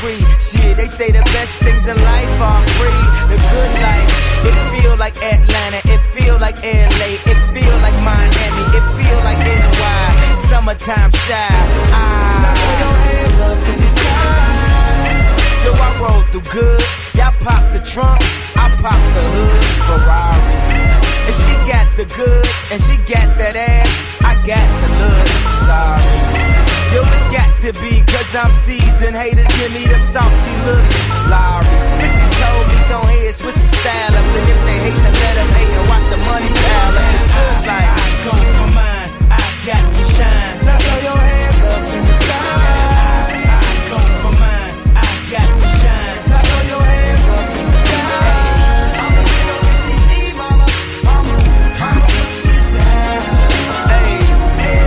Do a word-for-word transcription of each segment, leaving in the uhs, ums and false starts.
free. Shit, they say the best things in life are free. The good life, it feel like Atlanta, it feel like L A, it feel like Miami, it feel like N Y. Summertime shy. Ah. Now throw your hands up in the sky. So I roll through good. Y'all pop the trunk, I pop the hood. Ferrari. If she got the goods and she got that ass, I got to look sorry. Yo, it's got to be cause I'm seasoned. Haters give me them salty looks. Lowry's fifty told me don't hate, switch the style up. And if they hate, then let them hate and watch the money pile up. Good like I come for mine, I got to shine. Now throw your hands up in the sky. I come for mine, I got to shine. Now throw your hands up in the sky. I'ma get on the T V, mama. I'ma, I'ma push it down. Hey, hey,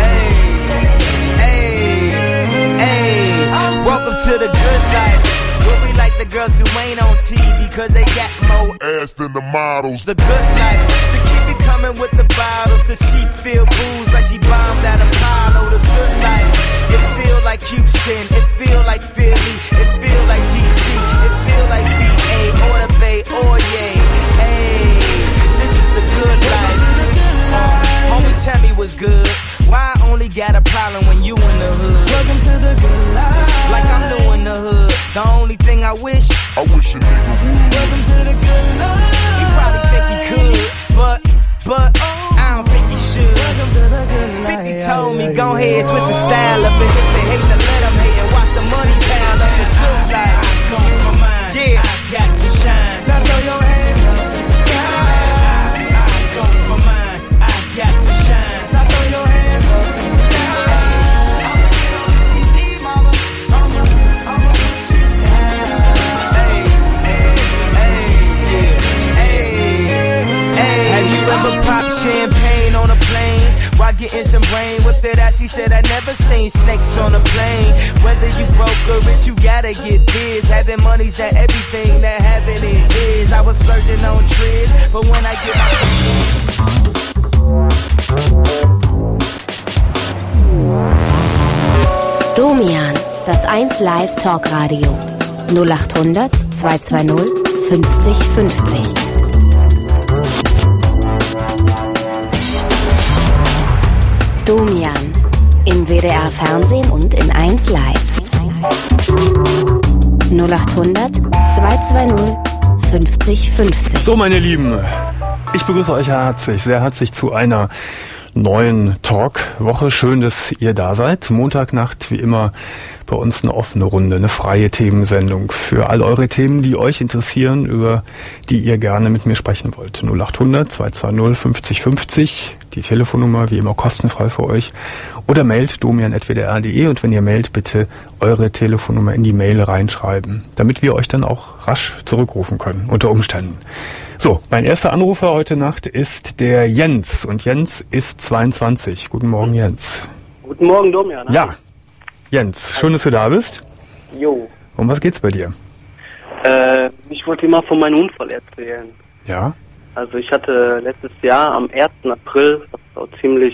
hey, hey, hey. Welcome to the good life. Where we like the girls who ain't on T V cause they got more ass than the models. The good life. So keep it coming with the bottles so she feel booze like she bombed at Apollo. The good life. It feel like Houston. It feel like Philly. It feel like D C. It feel like V A or the Bay or yay. Hey, this is the good life. Uh, homie, tell me what's good. Why I only got a problem when you in the hood? Welcome to the good life. Like I'm new in the hood. The only thing I wish, I wish a nigga would. Welcome to the good life. He probably think he could, but, but, I don't think he should. Welcome to the good life. fifty told me, go ahead, switch the style up. And if they hate, then let them hate and watch the money pile up. The good life. I come for mine, yeah, I got to shine. Now throw your hands up in the sky. I come for mine, I got to shine. Now throw your hands up in the sky. I'ma get on the T V, mama. I'ma, I'ma push it down. Hey, hey, hey, yeah, hey, hey. Have you ever popped champagne on a plane? While getting some brain with it out, she said I never seen snakes on a plane. Whether you broke or rich, you gotta get biz. Having money's not everything that having it is. I was splurging on trips, but when I get my Domian, das eins Live Talkradio. null acht hundert zweihundertzweißig fünfzig fünfzig. Domian im W D R Fernsehen und in eins Live. null acht hundert zweihundertzweißig fünfzig fünfzig. So, meine Lieben, ich begrüße euch herzlich, sehr herzlich zu einer neuen Talk-Woche. Schön, dass ihr da seid. Montagnacht, wie immer, bei uns eine offene Runde, eine freie Themensendung für all eure Themen, die euch interessieren, über die ihr gerne mit mir sprechen wollt. null acht hundert zweihundertzweißig fünfzig fünfzig, die Telefonnummer, wie immer kostenfrei für euch. Oder mailt domian at w d r punkt d e und wenn ihr mailt, bitte eure Telefonnummer in die Mail reinschreiben, damit wir euch dann auch rasch zurückrufen können, unter Umständen. So, mein erster Anrufer heute Nacht ist der Jens und Jens ist zweiundzwanzig. Guten Morgen, Jens. Guten Morgen, Domian. Ja, Jens, schön, dass du da bist. Jo. Um was geht's bei dir? Äh, ich wollte dir mal von meinem Unfall erzählen. Ja? Also ich hatte letztes Jahr am ersten April, was auch ziemlich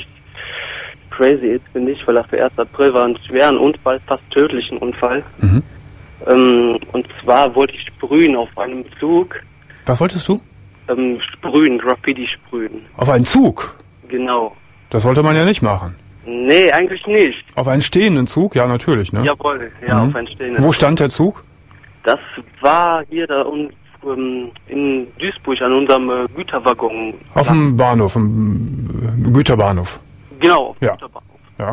crazy ist, finde ich, weil das der erste April war, einen schweren Unfall, fast tödlichen Unfall. Mhm. Ähm, und zwar wollte ich sprühen auf einem Zug. Was wolltest du? Ähm, sprühen, Graffiti sprühen. Auf einen Zug? Genau. Das sollte man ja nicht machen. Nee, eigentlich nicht. Auf einen stehenden Zug? Ja, natürlich, ne? Jawohl, ja, mhm. auf einen stehenden Wo Zug. stand der Zug? Das war hier da un, um, in Duisburg an unserem äh, Güterwaggon. Auf dem Bahnhof, im äh, Güterbahnhof. Genau, auf dem ja. Güterbahnhof. Ja.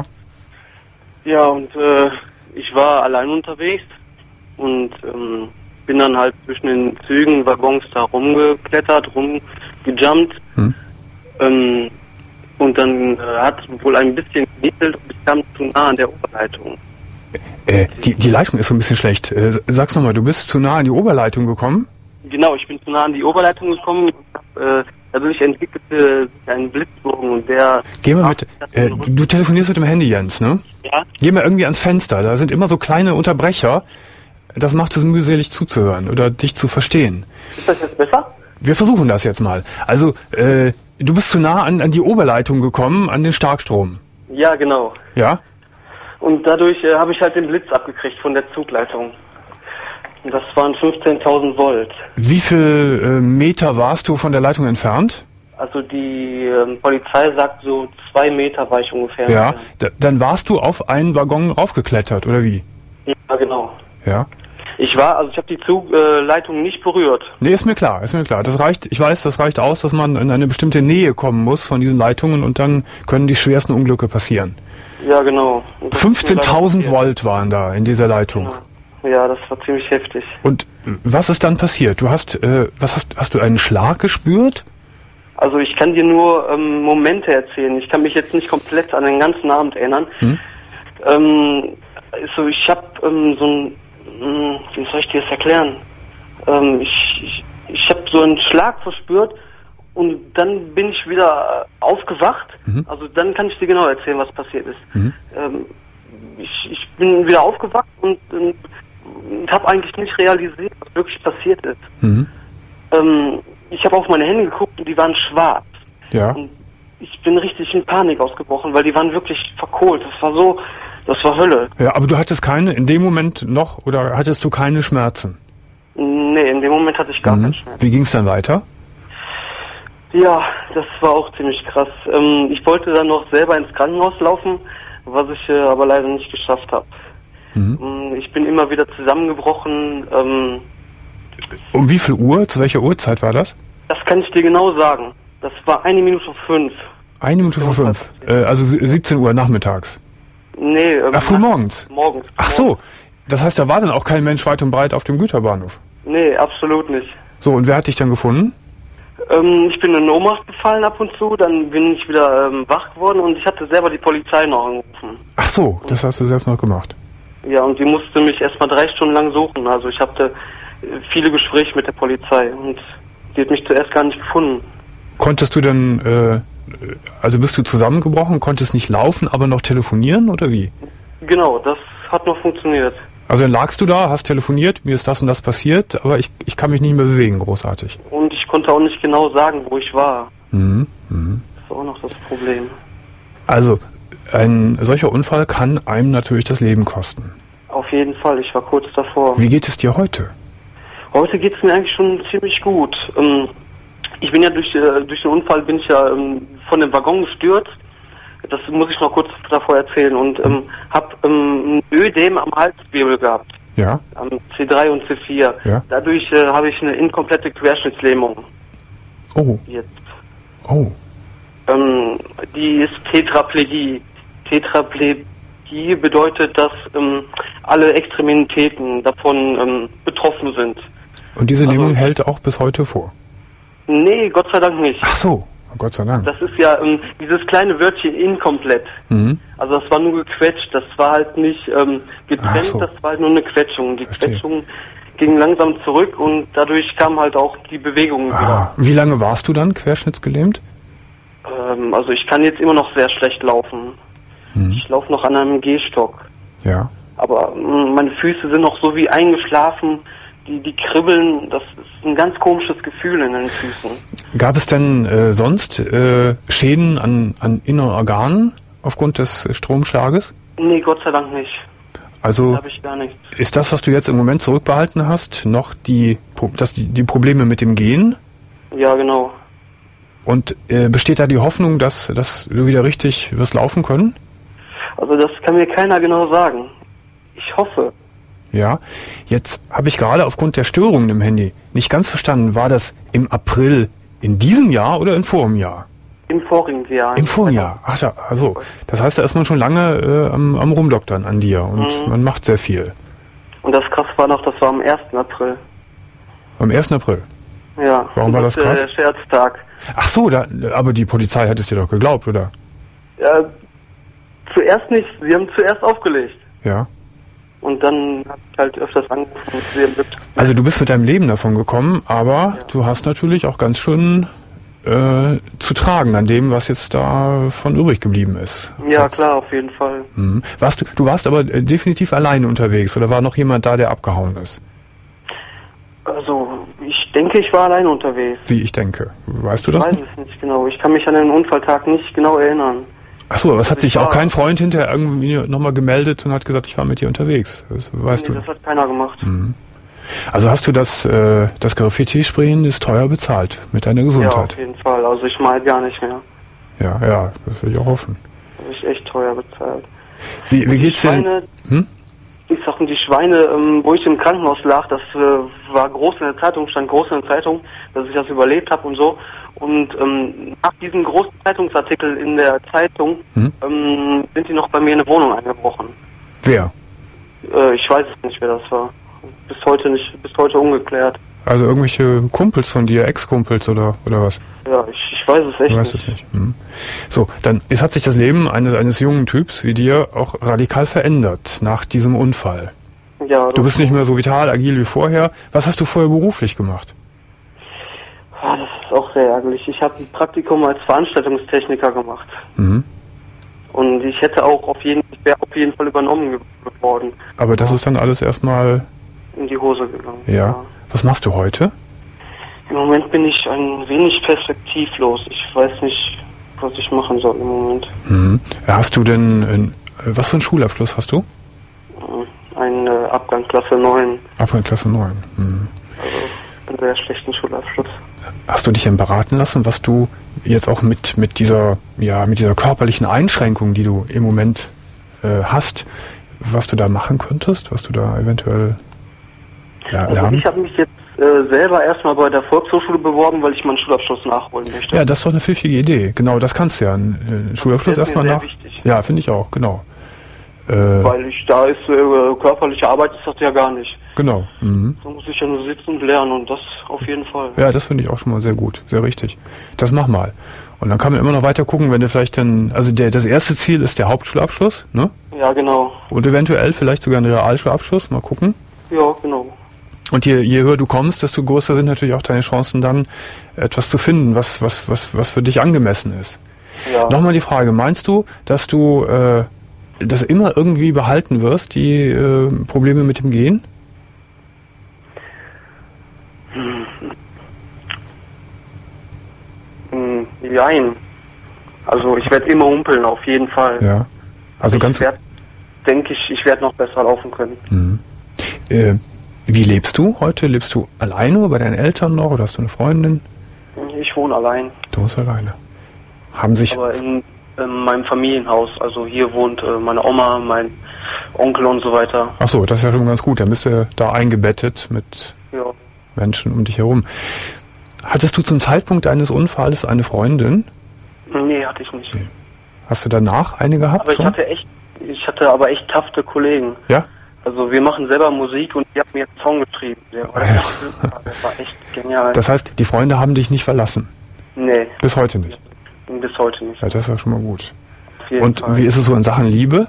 Ja, und äh, ich war allein unterwegs und ähm, bin dann halt zwischen den Zügen, Waggons da rumgeklettert, rumgejumpt. Hm. Ähm, und dann äh, hat es wohl ein bisschen genieselt und ich kam zu nah an der Oberleitung. Äh, die, die Leitung ist so ein bisschen schlecht. Äh, sag's nochmal, du bist zu nah an die Oberleitung gekommen? Genau, ich bin zu nah an die Oberleitung gekommen. Äh, dadurch entwickelte sich ein Blitzbogen und der... Geh mal mit, äh, du, du telefonierst mit dem Handy, Jens, ne? Ja. Geh mal irgendwie ans Fenster, da sind immer so kleine Unterbrecher. Das macht es mühselig zuzuhören oder dich zu verstehen. Ist das jetzt besser? Wir versuchen das jetzt mal. Also, äh, du bist zu nah an, an die Oberleitung gekommen, an den Starkstrom. Ja, genau. Ja? Und dadurch äh, habe ich halt den Blitz abgekriegt von der Zugleitung. Das waren fünfzehntausend Volt. Wie viel äh, Meter warst du von der Leitung entfernt? Also die ähm, Polizei sagt, so zwei Meter war ich ungefähr. Ja, d- dann warst du auf einen Waggon raufgeklettert, oder wie? Ja, genau. Ja. Ich war, also ich habe die Zugleitung nicht berührt. Nee, ist mir klar, ist mir klar. Das reicht, ich weiß, das reicht aus, dass man in eine bestimmte Nähe kommen muss von diesen Leitungen und dann können die schwersten Unglücke passieren. Ja, genau. fünfzehntausend Volt waren da in dieser Leitung. Ja. ja, das war ziemlich heftig. Und was ist dann passiert? Du hast, äh, was hast, hast du einen Schlag gespürt? Also ich kann dir nur ähm, Momente erzählen. Ich kann mich jetzt nicht komplett an den ganzen Abend erinnern. Hm? Ähm, also ich habe ähm, so ein, mh, wie soll ich dir das erklären? Ähm, ich ich, ich habe so einen Schlag verspürt und dann bin ich wieder aufgewacht. Mhm. Also dann kann ich dir genau erzählen, was passiert ist. Mhm. Ähm, ich, ich bin wieder aufgewacht und, und, und habe eigentlich nicht realisiert, was wirklich passiert ist. Mhm. Ähm, ich habe auf meine Hände geguckt und die waren schwarz. Ja. Und ich bin richtig in Panik ausgebrochen, weil die waren wirklich verkohlt. Das war so, das war Hölle. Ja, aber du hattest keine, in dem Moment noch, oder hattest du keine Schmerzen? Nee, in dem Moment hatte ich gar mhm. keinen Schmerz. Wie ging es dann weiter? Ja, das war auch ziemlich krass. Ähm, ich wollte dann noch selber ins Krankenhaus laufen, was ich äh, aber leider nicht geschafft habe. Mhm. Ähm, ich bin immer wieder zusammengebrochen. Ähm, um wie viel Uhr? Zu welcher Uhrzeit war das? Das kann ich dir genau sagen. Das war eine Minute vor fünf. Eine Minute vor fünf? Äh, also siebzehn Uhr nachmittags? Nee. Ähm, Ach, früh morgens? Morgens. Ach so, das heißt, da war dann auch kein Mensch weit und breit auf dem Güterbahnhof? Nee, absolut nicht. So, und wer hat dich dann gefunden? Ähm, ich bin in Ohnmacht gefallen ab und zu, dann bin ich wieder ähm, wach geworden und ich hatte selber die Polizei noch angerufen. Ach so, das hast du selbst noch gemacht? Ja, und die musste mich erstmal drei Stunden lang suchen. Also ich hatte viele Gespräche mit der Polizei und die hat mich zuerst gar nicht gefunden. Konntest du denn, äh, also bist du zusammengebrochen, konntest nicht laufen, aber noch telefonieren oder wie? Genau, das hat noch funktioniert. Also dann lagst du da, hast telefoniert, mir ist das und das passiert, aber ich, ich kann mich nicht mehr bewegen, großartig. Und ich konnte auch nicht genau sagen, wo ich war. Mhm. Mhm. Das ist auch noch das Problem. Also, ein solcher Unfall kann einem natürlich das Leben kosten. Auf jeden Fall, ich war kurz davor. Wie geht es dir heute? Heute geht es mir eigentlich schon ziemlich gut. Ähm, ich bin ja durch, äh, durch den Unfall bin ich ja ähm, von dem Waggon gestürzt. Das muss ich noch kurz davor erzählen. Und ähm, habe ähm, ein Ödem am Halswirbel gehabt. Ja. Am C drei und C vier. Ja. Dadurch äh, habe ich eine inkomplette Querschnittslähmung. Oh. Jetzt. Oh. Ähm, die ist Tetraplegie. Tetraplegie bedeutet, dass ähm, alle Extremitäten davon ähm, betroffen sind. Und diese Lähmung also, hält auch bis heute vor? Nee, Gott sei Dank nicht. Ach so, Gott sei Dank. Das ist ja ähm, dieses kleine Wörtchen inkomplett. Mhm. Also das war nur gequetscht, das war halt nicht ähm, getrennt, so. Das war halt nur eine Quetschung. Die Verstehe. Quetschung ging langsam zurück und dadurch kam halt auch die Bewegung ah. wieder. Wie lange warst du dann querschnittsgelähmt? Ähm, also ich kann jetzt immer noch sehr schlecht laufen. Mhm. Ich laufe noch an einem Gehstock. Ja. Aber mh, meine Füße sind noch so wie eingeschlafen. Die, die kribbeln, das ist ein ganz komisches Gefühl in den Füßen. Gab es denn äh, sonst äh, Schäden an, an inneren Organen aufgrund des Stromschlages? Nee, Gott sei Dank nicht. Also da hab ich gar nichts. Ist das, was du jetzt im Moment zurückbehalten hast, noch die, das, die, die Probleme mit dem Gehen? Ja, genau. Und äh, besteht da die Hoffnung, dass, dass du wieder richtig wirst laufen können? Also das kann mir keiner genau sagen. Ich hoffe. Ja, jetzt habe ich gerade aufgrund der Störungen im Handy nicht ganz verstanden, war das im April in diesem Jahr oder im vorigen Jahr? Im vorigen Jahr. Im vorigen Jahr, ach ja, also das heißt, da ist man schon lange äh, am, am Rumdoktern an dir und mhm. man macht sehr viel. Und das krass war noch, das war am ersten April. Am ersten April? Ja. Warum war das krass? Der Scherztag. Ach so, da, aber die Polizei hat es dir doch geglaubt, oder? Ja, zuerst nicht, sie haben zuerst aufgelegt. Ja. Und dann habe ich halt öfters angerufen. Also du bist mit deinem Leben davon gekommen, aber ja. Du hast natürlich auch ganz schön äh, zu tragen an dem, was jetzt davon übrig geblieben ist. Ja, jetzt. Klar, auf jeden Fall. Mhm. Warst du, du warst aber äh, definitiv alleine unterwegs oder war noch jemand da, der abgehauen ist? Also ich denke, ich war alleine unterwegs. Wie ich denke? Weißt du das? Ich weiß es nicht genau. Ich kann mich an den Unfalltag nicht genau erinnern. Achso, aber es hat sich auch kein Freund hinterher irgendwie nochmal gemeldet und hat gesagt, ich war mit dir unterwegs. Das weißt nee, du. Das hat keiner gemacht. Mhm. Also hast du das, äh, das Graffiti-Sprayen ist teuer bezahlt mit deiner Gesundheit? Ja, auf jeden Fall. Also ich mal gar nicht mehr. Ja, ja, das will ich auch hoffen. Habe ich echt teuer bezahlt. Wie, wie geht's dir? Hm? Ich sag, die Schweine, ähm, wo ich im Krankenhaus lag, das äh, war groß in der Zeitung, stand groß in der Zeitung, dass ich das überlebt habe und so. Und ähm, nach diesem großen Zeitungsartikel in der Zeitung hm? ähm, sind die noch bei mir in eine Wohnung eingebrochen. Wer? Äh, ich weiß es nicht, wer das war. Bis heute nicht, bis heute ungeklärt. Also irgendwelche Kumpels von dir, Ex-Kumpels oder oder was? Ja, ich, ich weiß es echt du weißt nicht. Es nicht. Hm. So, dann ist, hat sich das Leben eines, eines jungen Typs wie dir auch radikal verändert nach diesem Unfall. Ja. Du bist nicht mehr so vital, agil wie vorher. Was hast du vorher beruflich gemacht? Ah, das ist auch sehr ärgerlich. Ich habe ein Praktikum als Veranstaltungstechniker gemacht. Mhm. Und ich hätte auch auf jeden, ich wäre auf jeden Fall übernommen worden. Aber das ist dann alles erstmal in die Hose gegangen. Ja. ja. Was machst du heute? Im Moment bin ich ein wenig perspektivlos. Ich weiß nicht, was ich machen soll im Moment. Mhm. Hast du denn, in, was für einen Schulabschluss hast du? Ein äh, Abgang Klasse neun. Abgang Klasse neun. Mhm. Also einen sehr schlechten Schulabschluss. Hast du dich denn beraten lassen, was du jetzt auch mit, mit dieser, ja, mit dieser körperlichen Einschränkung, die du im Moment äh, hast, was du da machen könntest, was du da eventuell ja, also ich habe mich jetzt äh, selber erstmal bei der Volkshochschule beworben, weil ich meinen Schulabschluss nachholen möchte. Ja, das ist doch eine pfiffige Idee. Genau, das kannst du ja. Einen Schulabschluss erstmal nach. Wichtig. Ja, finde ich auch, genau. Äh, weil ich da ist, äh, körperliche Arbeit ist das ja gar nicht. Genau. Mhm. Da muss ich ja nur sitzen und lernen und das auf jeden Fall. Ja, das finde ich auch schon mal sehr gut, sehr richtig. Das mach mal. Und dann kann man immer noch weiter gucken, wenn du vielleicht dann, also der, das erste Ziel ist der Hauptschulabschluss, ne? Ja, genau. Und eventuell vielleicht sogar ein Realschulabschluss, mal gucken. Ja, genau. Und je, je höher du kommst, desto größer sind natürlich auch deine Chancen dann, etwas zu finden, was, was, was, was für dich angemessen ist. Ja. Nochmal die Frage, meinst du, dass du äh, das immer irgendwie behalten wirst, die äh, Probleme mit dem Gehen? Hm. Hm, nein. Also ich werde immer humpeln, auf jeden Fall. Ja. Also ich ganz. Werd, denke ich, ich werde noch besser laufen können. Mhm. Äh, wie lebst du heute? Lebst du alleine bei deinen Eltern noch oder hast du eine Freundin? Ich wohne allein. Du wohnst alleine. Haben sich. Aber in, in meinem Familienhaus. Also hier wohnt äh, meine Oma, mein Onkel und so weiter. Ach so, das ist ja schon ganz gut. Dann bist du da eingebettet mit ja. Menschen um dich herum. Hattest du zum Zeitpunkt deines Unfalls eine Freundin? Nee, hatte ich nicht. Nee. Hast du danach eine gehabt? Aber ich schon? hatte echt, ich hatte aber echt tafte Kollegen. Ja? Also wir machen selber Musik und die haben mir einen Song geschrieben. Der war, ja. das war echt genial. Das heißt, die Freunde haben dich nicht verlassen? Nee. Bis heute nicht? Bis heute nicht. Ja, das war schon mal gut. Auf jeden und Fall. Wie ist es so in Sachen Liebe?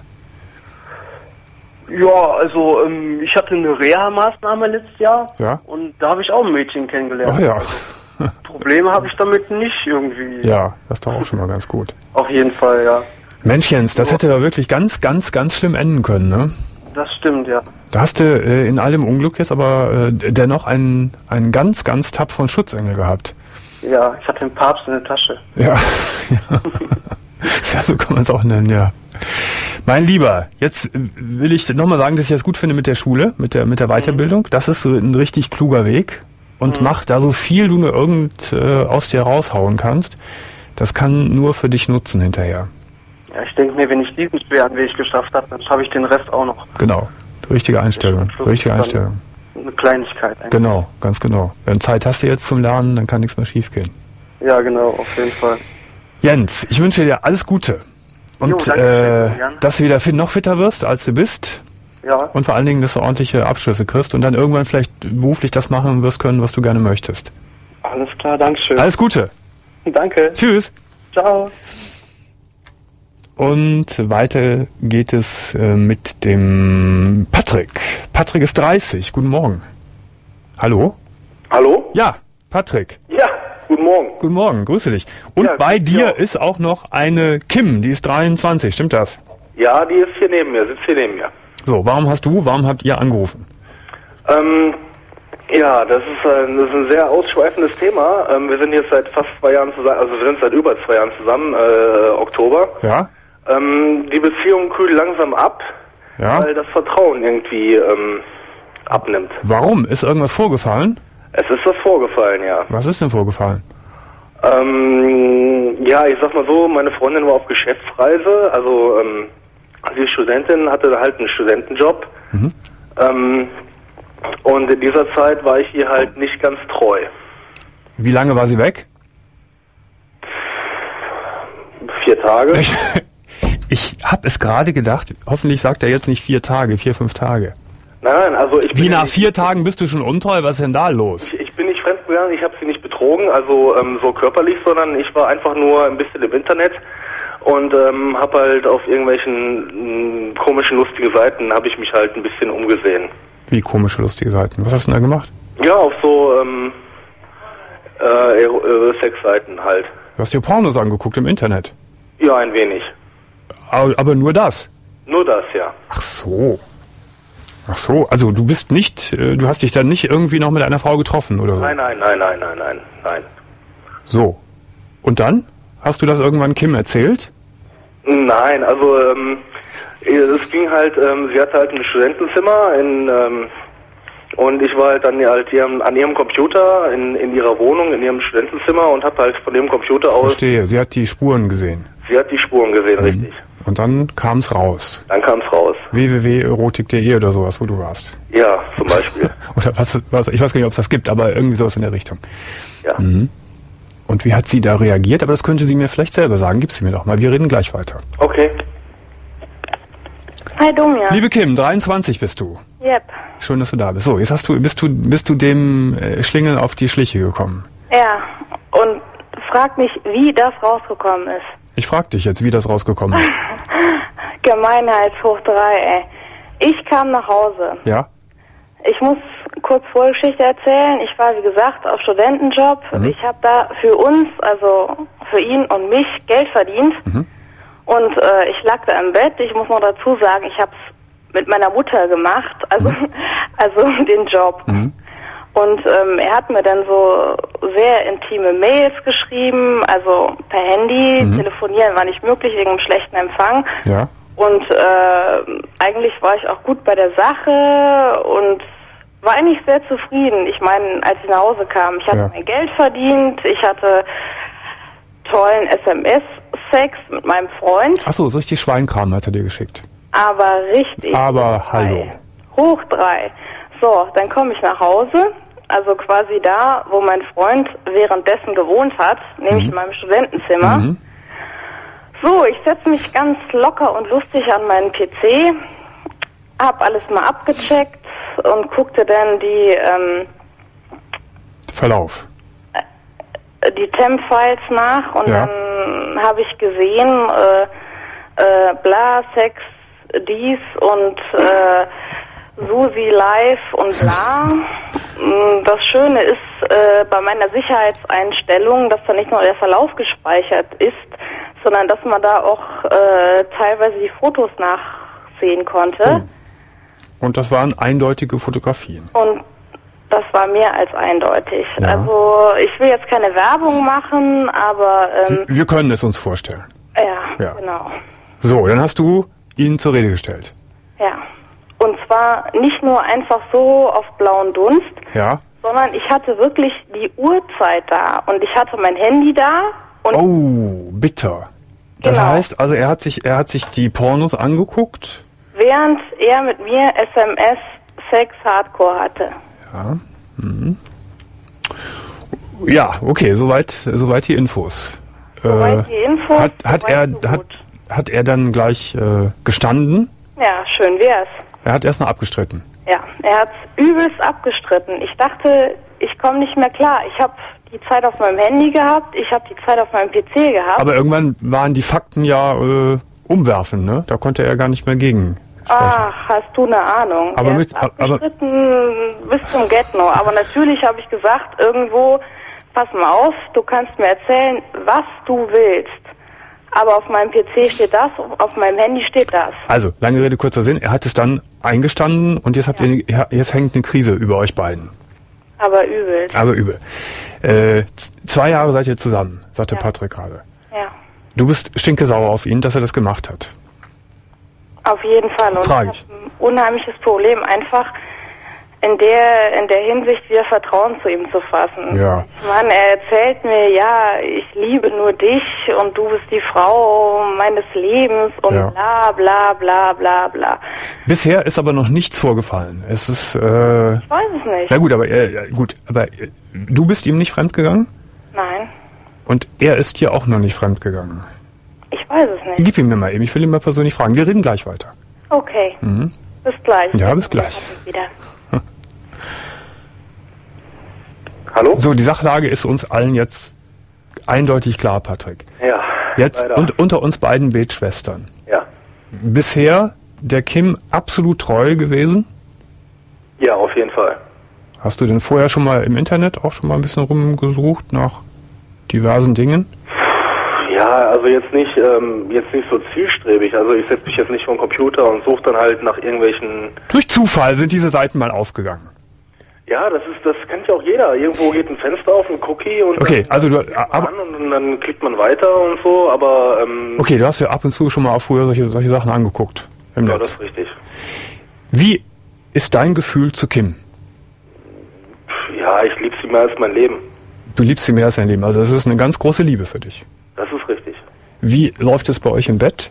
Ja, also ähm, ich hatte eine Reha-Maßnahme letztes Jahr. Ja. Und da habe ich auch ein Mädchen kennengelernt. Ach ja. Also, Probleme habe ich damit nicht irgendwie. Ja, das ist doch auch schon mal ganz gut. Auf jeden Fall, ja. Mensch Jens, das hätte ja wirklich ganz, ganz, ganz schlimm enden können, ne? Das stimmt, ja. Da hast du äh, in allem Unglück jetzt aber äh, dennoch einen, einen ganz, ganz tapferen Schutzengel gehabt. Ja, ich hatte den Papst in der Tasche. Ja, ja. Ja, so kann man es auch nennen, ja. Mein Lieber, jetzt will ich nochmal sagen, dass ich das gut finde mit der Schule, mit der, mit der Weiterbildung. Das ist so ein richtig kluger Weg. Und mhm. mach da so viel du nur irgend äh, aus dir raushauen kannst. Das kann nur für dich nutzen hinterher. Ja, ich denke mir, wenn ich diesen schweren Weg geschafft habe, dann schaffe ich den Rest auch noch. Genau, richtige Einstellung, richtige Einstellung. Eine Kleinigkeit eigentlich. Genau, ganz genau. Wenn Zeit hast du jetzt zum Lernen, dann kann nichts mehr schief gehen. Ja, genau, auf jeden Fall. Jens, ich wünsche dir alles Gute. Und jo, äh, dass du wieder fit, noch fitter wirst, als du bist. Ja. Und vor allen Dingen, dass du ordentliche Abschlüsse kriegst und dann irgendwann vielleicht beruflich das machen wirst können, was du gerne möchtest. Alles klar, Dankeschön. Alles Gute. Danke. Tschüss. Ciao. Und weiter geht es äh, mit dem Patrick. Patrick ist dreißig. Guten Morgen. Hallo? Hallo? Ja, Patrick. Ja, guten Morgen. Guten Morgen, grüße dich. Und ja, bei dir ja. ist auch noch eine Kim, die ist dreiundzwanzig, stimmt das? Ja, die ist hier neben mir, sitzt hier neben mir. So, warum hast du, warum habt ihr angerufen? Ähm, ja, das ist, ein, das ist ein sehr ausschweifendes Thema. Ähm, wir sind jetzt seit fast zwei Jahren zusammen, also wir sind seit über zwei Jahren zusammen, äh, Oktober. Ja? Ähm, die Beziehung kühlt langsam ab, ja? weil das Vertrauen irgendwie ähm, abnimmt. Warum? Ist irgendwas vorgefallen? Es ist was vorgefallen, ja. Was ist denn vorgefallen? Ähm, ja, ich sag mal so, meine Freundin war auf Geschäftsreise, also ähm, sie ist Studentin, hatte halt einen Studentenjob. Mhm. Ähm, und in dieser Zeit war ich ihr halt nicht ganz treu. Wie lange war sie weg? Vier Tage. Ich, ich habe es gerade gedacht, hoffentlich sagt er jetzt nicht vier Tage, vier, fünf Tage. Nein, nein, also ich bin... Wie, nach nicht, vier Tagen bist du schon untreu? Was ist denn da los? Ich, ich bin nicht fremdgegangen, ich habe sie nicht betrogen, also ähm, so körperlich, sondern ich war einfach nur ein bisschen im Internet und ähm, habe halt auf irgendwelchen mh, komischen, lustigen Seiten, habe ich mich halt ein bisschen umgesehen. Wie komische, lustige Seiten? Was hast du denn da gemacht? Ja, auf so ähm, äh, äh, Sexseiten halt. Du hast dir Pornos angeguckt im Internet? Ja, ein wenig. Aber, aber nur das? Nur das, ja. Ach so. Ach so, also du bist nicht, äh, du hast dich dann nicht irgendwie noch mit einer Frau getroffen oder so? Nein, nein, nein, nein, nein, nein, nein. So. Und dann? Hast du das irgendwann Kim erzählt? Nein, also ähm, es ging halt, ähm, sie hatte halt ein Studentenzimmer in, ähm, und ich war halt dann halt ihrem, an ihrem Computer in, in ihrer Wohnung, in ihrem Studentenzimmer und habe halt von dem Computer aus... Verstehe, sie hat die Spuren gesehen. Sie hat die Spuren gesehen, mhm. richtig. Und dann kam es raus. Dann kam es raus. w w w punkt erotik punkt de oder sowas, wo du warst. Ja, zum Beispiel. Oder was, was, ich weiß gar nicht, ob es das gibt, aber irgendwie sowas in der Richtung. Ja. Mhm. Und wie hat sie da reagiert? Aber das könnte sie mir vielleicht selber sagen. Gib sie mir doch mal. Wir reden gleich weiter. Okay. Hi Domian. Liebe Kim, dreiundzwanzig bist du. Yep. Schön, dass du da bist. So, jetzt hast du, bist du, bist du dem äh, Schlingel auf die Schliche gekommen. Ja. Und frag mich, wie das rausgekommen ist. Ich frag dich jetzt, wie das rausgekommen ist. Gemeinheit hoch drei, ey. Ich kam nach Hause. Ja? Ich muss kurz Vorgeschichte erzählen. Ich war, wie gesagt, auf Studentenjob. Mhm. Ich habe da für uns, also für ihn und mich, Geld verdient. Mhm. Und äh, ich lag da im Bett. Ich muss noch dazu sagen, ich habe es mit meiner Mutter gemacht, also, mhm. also den Job. Mhm. Und ähm, er hat mir dann so sehr intime Mails geschrieben, also per Handy. Mhm. Telefonieren war nicht möglich wegen einem schlechten Empfang. Ja. Und äh, eigentlich war ich auch gut bei der Sache und war eigentlich sehr zufrieden. Ich meine, als ich nach Hause kam, ich hatte ja. mein Geld verdient, ich hatte tollen S M S-Sex mit meinem Freund. Ach so, so richtig Schweinkram hat er dir geschickt. Aber richtig. Aber hoch hallo. Drei. Hoch drei. So, dann komme ich nach Hause, also quasi da, wo mein Freund währenddessen gewohnt hat, nämlich mhm. in meinem Studentenzimmer. Mhm. So, ich setze mich ganz locker und lustig an meinen P C, hab alles mal abgecheckt und guckte dann die ähm, Verlauf. die Temp-Files nach und ja. dann habe ich gesehen, äh, äh, bla, Sex, dies und äh, Susi live und bla. Das Schöne ist äh, bei meiner Sicherheitseinstellung, dass da nicht nur der Verlauf gespeichert ist, sondern dass man da auch äh, teilweise die Fotos nachsehen konnte. Oh. Und das waren eindeutige Fotografien. Und das war mehr als eindeutig. Ja. Also ich will jetzt keine Werbung machen, aber... Ähm, Wir können es uns vorstellen. Ja, ja, genau. So, dann hast du ihn zur Rede gestellt. Ja. Und zwar nicht nur einfach so auf blauen Dunst, ja. sondern ich hatte wirklich die Uhrzeit da und ich hatte mein Handy da. Und oh, bitter. Das genau. heißt, also er hat sich, er hat sich die Pornos angeguckt? Während er mit mir S M S Sex Hardcore hatte. Ja. Mhm. Ja, okay, soweit, soweit die Infos. Soweit äh, die Infos. Hat, hat er, hat, hat er dann gleich äh, gestanden? Ja, schön wär's. Er hat erstmal abgestritten. Ja, er hat's übelst abgestritten. Ich dachte, ich komme nicht mehr klar. Ich habe die Zeit auf meinem Handy gehabt, ich habe die Zeit auf meinem P C gehabt. Aber irgendwann waren die Fakten ja äh, umwerfend, ne? Da konnte er gar nicht mehr gegen sprechen. Ach, hast du eine Ahnung. Aber er mit, ist abgestritten aber, bis zum Get-No. Aber natürlich habe ich gesagt, irgendwo, pass mal auf, du kannst mir erzählen, was du willst. Aber auf meinem P C steht das, auf meinem Handy steht das. Also, lange Rede, kurzer Sinn. Er hat es dann eingestanden und jetzt habt ja. ihr, jetzt hängt eine Krise über euch beiden. Aber übel. Aber übel. Äh, zwei Jahre seid ihr zusammen, sagte ja. Patrick gerade. Ja. Du bist stinkesauer auf ihn, dass er das gemacht hat. Auf jeden Fall. Und Frage ich habe ein unheimliches Problem. Einfach, in der in der Hinsicht wieder Vertrauen zu ihm zu fassen. Ja. Ich meine, er erzählt mir, ja, ich liebe nur dich und du bist die Frau meines Lebens und ja. bla bla bla bla bla. Bisher ist aber noch nichts vorgefallen. Es ist, äh... Ich weiß es nicht. Na gut, aber, äh, gut, aber äh, du bist ihm nicht fremdgegangen? Nein. Und er ist dir auch noch nicht fremdgegangen? Ich weiß es nicht. Gib ihn mir mal eben, ich will ihn mal persönlich fragen. Wir reden gleich weiter. Okay. Mhm. Bis gleich. Ja, bis gleich. Wieder. Hallo? So, die Sachlage ist uns allen jetzt eindeutig klar, Patrick. Ja. Jetzt leider. und unter uns beiden Betschwestern. Ja. Bisher der Kim absolut treu gewesen? Ja, auf jeden Fall. Hast du denn vorher schon mal im Internet auch schon mal ein bisschen rumgesucht nach diversen Dingen? Ja, also jetzt nicht, ähm, jetzt nicht so zielstrebig. Also ich setze mich jetzt nicht vor den Computer und suche dann halt nach irgendwelchen... Durch Zufall sind diese Seiten mal aufgegangen. Ja, das ist, das kennt ja auch jeder. Irgendwo geht ein Fenster auf, ein Cookie und okay, dann, also du, dann klickt man aber, an und dann klickt man weiter und so, aber... Ähm, okay, du hast ja ab und zu schon mal auch früher solche, solche Sachen angeguckt im ja, Netz. das ist richtig. Wie ist dein Gefühl zu Kim? Ja, ich liebe sie mehr als mein Leben. Du liebst sie mehr als dein Leben, also es ist eine ganz große Liebe für dich. Das ist richtig. Wie läuft es bei euch im Bett?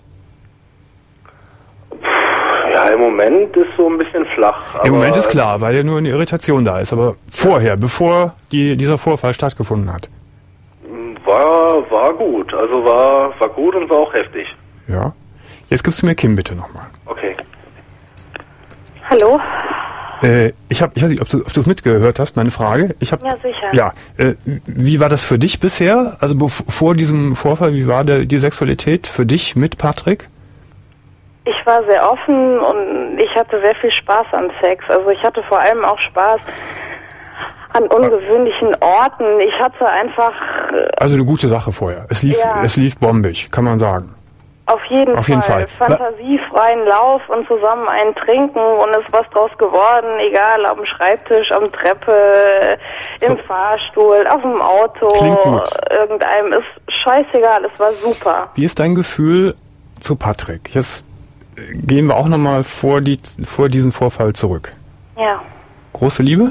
Ja, im Moment ist so ein bisschen flach. Im Moment ist klar, weil ja nur eine Irritation da ist, aber vorher, bevor die, dieser Vorfall stattgefunden hat. War, war gut, also war, war gut und war auch heftig. Ja. Jetzt gibst du mir Kim bitte nochmal. Okay. Hallo? Äh, ich habe, ich weiß nicht, ob du ob du es mitgehört hast, meine Frage. Ich hab, Ja, sicher. Ja, äh, wie war das für dich bisher? Also bev- vor diesem Vorfall, wie war der, die Sexualität für dich mit Patrick? Ich war sehr offen und ich hatte sehr viel Spaß am Sex. Also ich hatte vor allem auch Spaß an ungewöhnlichen Orten. Ich hatte einfach... äh, Also eine gute Sache vorher. Es lief, Ja. es lief bombig, kann man sagen. Auf jeden Auf jeden Fall. Fall. Fantasiefreien Lauf und zusammen einen trinken und es ist was draus geworden, egal, auf dem Schreibtisch, am Treppe, im So. Fahrstuhl, auf dem Auto, Klingt gut. irgendeinem, ist scheißegal, es war super. Wie ist dein Gefühl zu Patrick? Jetzt äh, gehen wir auch nochmal vor, die, vor diesen Vorfall zurück. Ja. Große Liebe?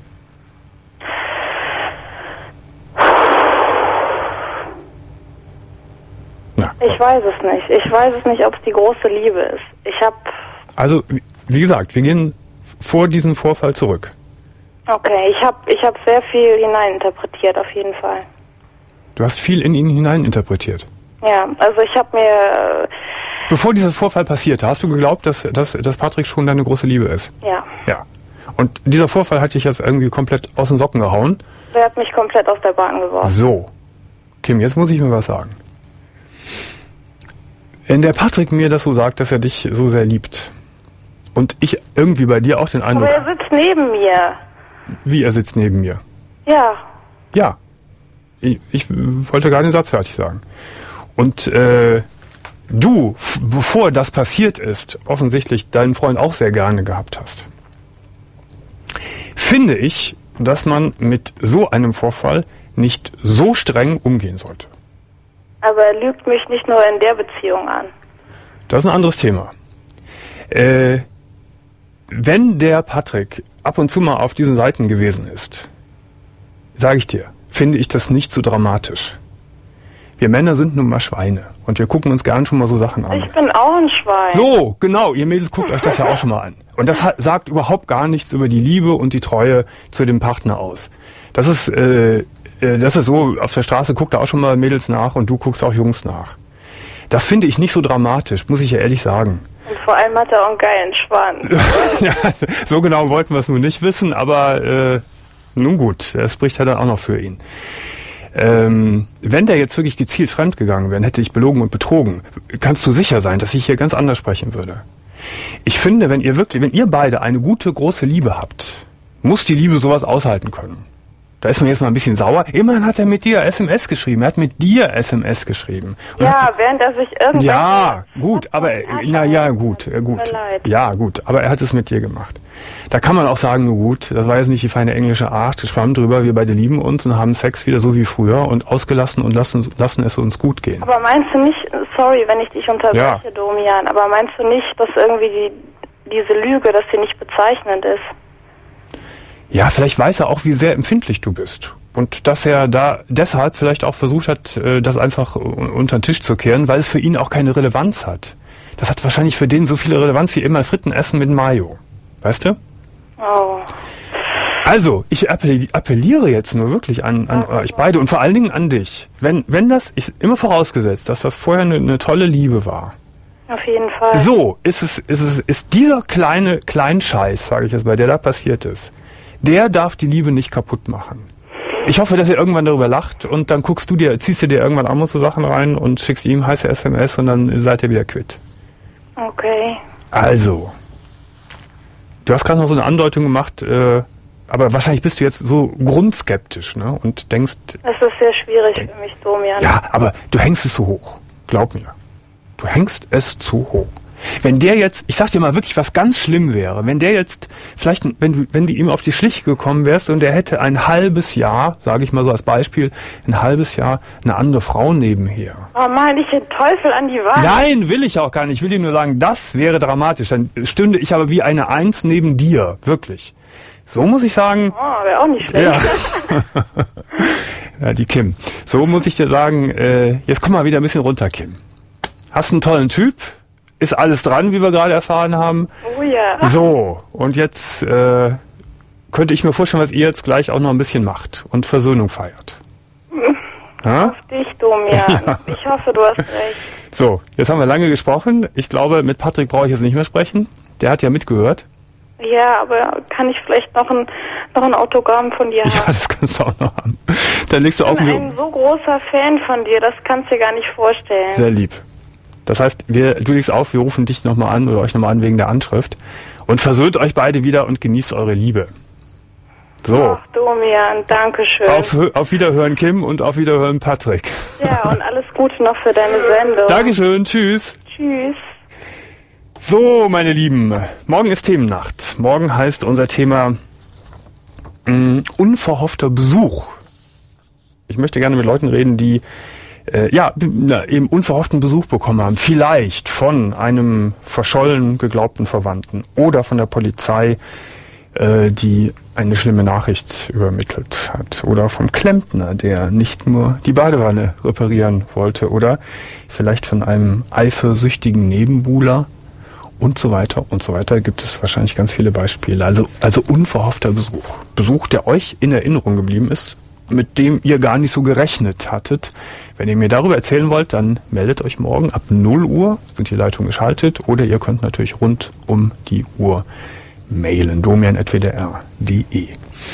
Na, Ich weiß es nicht. Ich weiß es nicht, ob es die große Liebe ist. Ich habe... also, wie- wie gesagt, wir gehen vor diesem Vorfall zurück. Okay, ich habe ich hab sehr viel hineininterpretiert, auf jeden Fall. Du hast viel in ihn hineininterpretiert. Ja, also ich habe mir... Bevor dieser Vorfall passierte, hast du geglaubt, dass, dass, dass Patrick schon deine große Liebe ist? Ja, Ja. Und dieser Vorfall hat dich jetzt irgendwie komplett aus den Socken gehauen. der hat mich komplett aus der Bahn geworfen. So. Kim, jetzt muss ich mir was sagen. Wenn der Patrick mir das so sagt, dass er dich so sehr liebt und ich irgendwie bei dir auch den Eindruck Aber er sitzt neben mir. wie er sitzt neben mir. Ja, Ja. Ich, ich wollte gerade den Satz fertig sagen. Und äh, du, f- bevor das passiert ist, offensichtlich deinen Freund auch sehr gerne gehabt hast, finde ich, dass man mit so einem Vorfall nicht so streng umgehen sollte. aber er lügt mich nicht nur in der Beziehung an. Das ist ein anderes Thema. Äh, wenn der Patrick ab und zu mal auf diesen Seiten gewesen ist, sage ich dir, finde ich das nicht so dramatisch. Wir Männer sind nun mal Schweine und wir gucken uns gern schon mal so Sachen an. Ich bin auch ein Schwein. So, genau, ihr Mädels guckt euch das ja auch schon mal an. Und das hat, sagt überhaupt gar nichts über die Liebe und die Treue zu dem Partner aus. Das ist, äh, äh, das ist so, auf der Straße guckt da auch schon mal Mädels nach und du guckst auch Jungs nach. Das finde ich nicht so dramatisch, muss ich ja ehrlich sagen. Und vor allem hat er auch einen geilen Schwanz. Ja, so genau wollten wir es nun nicht wissen, aber äh, nun gut, das spricht ja dann auch noch für ihn. Ähm, wenn der jetzt wirklich gezielt fremdgegangen wäre, hätte ich belogen und betrogen, kannst du sicher sein, dass ich hier ganz anders sprechen würde. Ich finde, wenn ihr wirklich, wenn ihr beide eine gute, große Liebe habt, muss die Liebe sowas aushalten können. Da ist man jetzt mal ein bisschen sauer. Immerhin hat er mit dir S M S geschrieben. Er hat mit dir S M S geschrieben. Und Ja, hat, während er sich irgendwelche... ja, gut, aber na ja, gut, äh, gut. Tut mir leid. Ja, gut, aber er hat es mit dir gemacht. Da kann man auch sagen, nur gut, das war jetzt nicht die feine englische Art, schwamm drüber, wir beide lieben uns und haben Sex wieder so wie früher und ausgelassen und lassen, lassen es uns gut gehen. Aber meinst du nicht, sorry, wenn ich dich unterbreche, Ja. Domian, aber meinst du nicht, dass irgendwie die, diese Lüge, dass sie nicht bezeichnend ist? Ja, vielleicht weiß er auch, wie sehr empfindlich du bist. Und dass er da deshalb vielleicht auch versucht hat, das einfach unter den Tisch zu kehren, weil es für ihn auch keine Relevanz hat. Das hat wahrscheinlich für den so viele Relevanz wie immer Fritten essen mit Mayo. Weißt du? Oh. Also, ich appelliere jetzt nur wirklich an, an euch beide und vor allen Dingen an dich. Wenn, wenn das, ist immer vorausgesetzt, dass das vorher eine, eine tolle Liebe war. Auf jeden Fall. So, ist es, ist es, ist dieser kleine Kleinscheiß, sage ich jetzt mal, der da passiert ist, der darf die Liebe nicht kaputt machen. Ich hoffe, dass ihr irgendwann darüber lacht und dann guckst du dir, ziehst du dir irgendwann andere so Sachen rein und schickst ihm heiße S M S und dann seid ihr wieder quitt. Okay. Also, du hast gerade noch so eine Andeutung gemacht, äh, aber wahrscheinlich bist du jetzt so grundskeptisch, ne? Und denkst... Es ist sehr schwierig für mich, Domian. Ja, aber du hängst es zu hoch. Glaub mir. Du hängst es zu hoch. Wenn der jetzt, ich sag dir mal wirklich, was ganz schlimm wäre, wenn der jetzt, vielleicht, wenn du, wenn du ihm auf die Schliche gekommen wärst und der hätte ein halbes Jahr, sage ich mal so als Beispiel, ein halbes Jahr eine andere Frau nebenher. Oh Mann, ich den Teufel an die Wand. Nein, will ich auch gar nicht. Ich will dir nur sagen, das wäre dramatisch. Dann stünde ich aber wie eine Eins neben dir. Wirklich. So muss ich sagen. Oh, wäre auch nicht schlecht. Ja. Ja, die Kim. So muss ich dir sagen, äh, jetzt komm mal wieder ein bisschen runter, Kim. Hast einen tollen Typ. Ist alles dran, wie wir gerade erfahren haben. Oh ja. So, und jetzt äh, könnte ich mir vorstellen, was ihr jetzt gleich auch noch ein bisschen macht und Versöhnung feiert. Ja? Auf dich, Domian. Ja. Ich hoffe, du hast recht. So, jetzt haben wir lange gesprochen. Ich glaube, mit Patrick brauche ich jetzt nicht mehr sprechen. Der hat ja mitgehört. Ja, aber kann ich vielleicht noch ein, noch ein Autogramm von dir haben? Ja, das kannst du auch noch haben. Dann legst du ich auf. bin ein so großer Fan von dir, das kannst du dir gar nicht vorstellen. Sehr lieb. Das heißt, wir, du legst auf, wir rufen dich nochmal an oder euch nochmal an wegen der Anschrift und versöhnt euch beide wieder und genießt eure Liebe. So. Ach, Domian, danke schön. Auf, auf Wiederhören, Kim, und auf Wiederhören, Patrick. Ja, und alles Gute noch für deine Sendung. Dankeschön, tschüss. Tschüss. So, meine Lieben, morgen ist Themennacht. Morgen heißt unser Thema mh, unverhoffter Besuch. Ich möchte gerne mit Leuten reden, die äh, ja na, eben unverhofften Besuch bekommen haben. Vielleicht von einem verschollen geglaubten Verwandten oder von der Polizei, äh, die eine schlimme Nachricht übermittelt hat. Oder vom Klempner, der nicht nur die Badewanne reparieren wollte. Oder vielleicht von einem eifersüchtigen Nebenbuhler. Und so weiter und so weiter, gibt es wahrscheinlich ganz viele Beispiele. Also, also unverhoffter Besuch. Besuch, der euch in Erinnerung geblieben ist, mit dem ihr gar nicht so gerechnet hattet. Wenn ihr mir darüber erzählen wollt, dann meldet euch morgen ab null Uhr, sind die Leitungen geschaltet, oder ihr könnt natürlich rund um die Uhr mailen. domian at w d r punkt d e.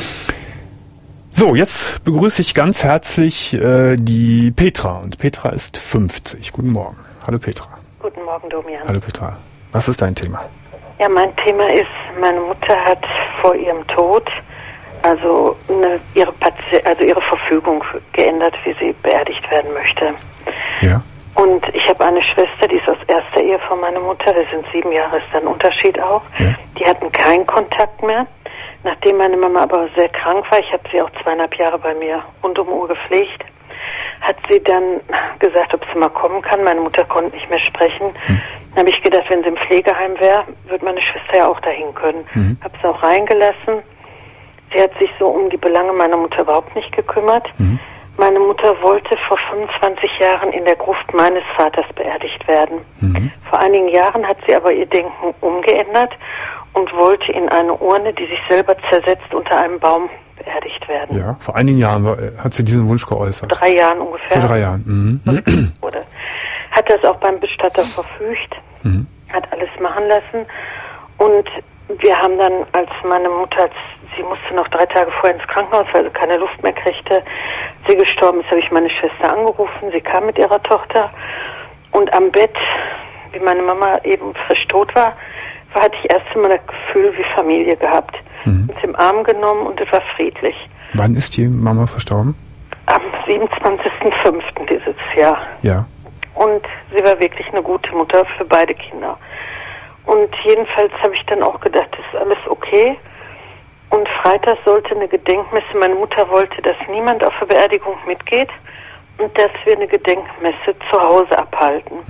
So, jetzt begrüße ich ganz herzlich äh, die Petra. Und Petra ist fünfzig. Guten Morgen. Hallo Petra. Guten Morgen, Domian. Hallo Petra. Was ist dein Thema? Ja, mein Thema ist, meine Mutter hat vor ihrem Tod also eine, ihre Pati- also ihre Verfügung geändert, wie sie beerdigt werden möchte. Ja. Und ich habe eine Schwester, die ist aus erster Ehe von meiner Mutter. Wir sind sieben Jahre, ist ein Unterschied auch. Ja. Die hatten keinen Kontakt mehr. Nachdem meine Mama aber sehr krank war, ich habe sie auch zweieinhalb Jahre bei mir rund um die Uhr gepflegt, hat sie dann gesagt, ob sie mal kommen kann. Meine Mutter konnte nicht mehr sprechen. Hm. Dann habe ich gedacht, wenn sie im Pflegeheim wäre, würde meine Schwester ja auch dahin können. Hm. Habe sie auch reingelassen. Sie hat sich so um die Belange meiner Mutter überhaupt nicht gekümmert. Hm. Meine Mutter wollte vor fünfundzwanzig Jahren in der Gruft meines Vaters beerdigt werden. Hm. Vor einigen Jahren hat sie aber ihr Denken umgeändert und wollte in eine Urne, die sich selber zersetzt, unter einem Baum beerdigt werden. Ja, vor einigen Jahren war, hat sie diesen Wunsch geäußert. Drei Jahren ungefähr. Vor drei Jahren. Mhm. Wurde. Hat das auch beim Bestatter verfügt, mhm. hat alles machen lassen. Und wir haben dann, als meine Mutter, sie musste noch drei Tage vorher ins Krankenhaus, weil sie keine Luft mehr kriegte, sie gestorben ist, habe ich meine Schwester angerufen. Sie kam mit ihrer Tochter. Und am Bett, wie meine Mama eben frisch tot war, war hatte ich erst einmal das Gefühl wie Familie gehabt. Mhm. Und sie im Arm genommen und es war friedlich. Wann ist die Mama verstorben? Am siebenundzwanzigsten fünften dieses Jahr. Ja. Und sie war wirklich eine gute Mutter für beide Kinder. Und jedenfalls habe ich dann auch gedacht, das ist alles okay. Und Freitag sollte eine Gedenkmesse, meine Mutter wollte, dass niemand auf der Beerdigung mitgeht und dass wir eine Gedenkmesse zu Hause abhalten. Mhm.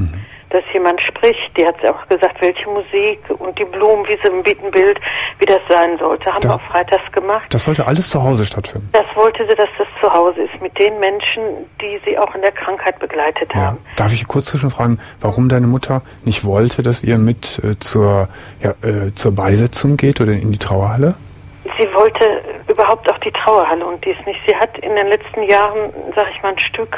dass jemand spricht. Die hat auch gesagt, welche Musik und die Blumen, wie sie im Bittenbild, wie das sein sollte. Haben das, wir auch freitags gemacht. Das sollte alles zu Hause stattfinden? Das wollte sie, dass das zu Hause ist, mit den Menschen, die sie auch in der Krankheit begleitet haben. Ja. Darf ich kurz zwischenfragen, warum deine Mutter nicht wollte, dass ihr mit äh, zur, ja, äh, zur Beisetzung geht oder in die Trauerhalle? Sie wollte überhaupt auch die Trauerhalle und dies nicht. Sie hat in den letzten Jahren, sag ich mal, ein Stück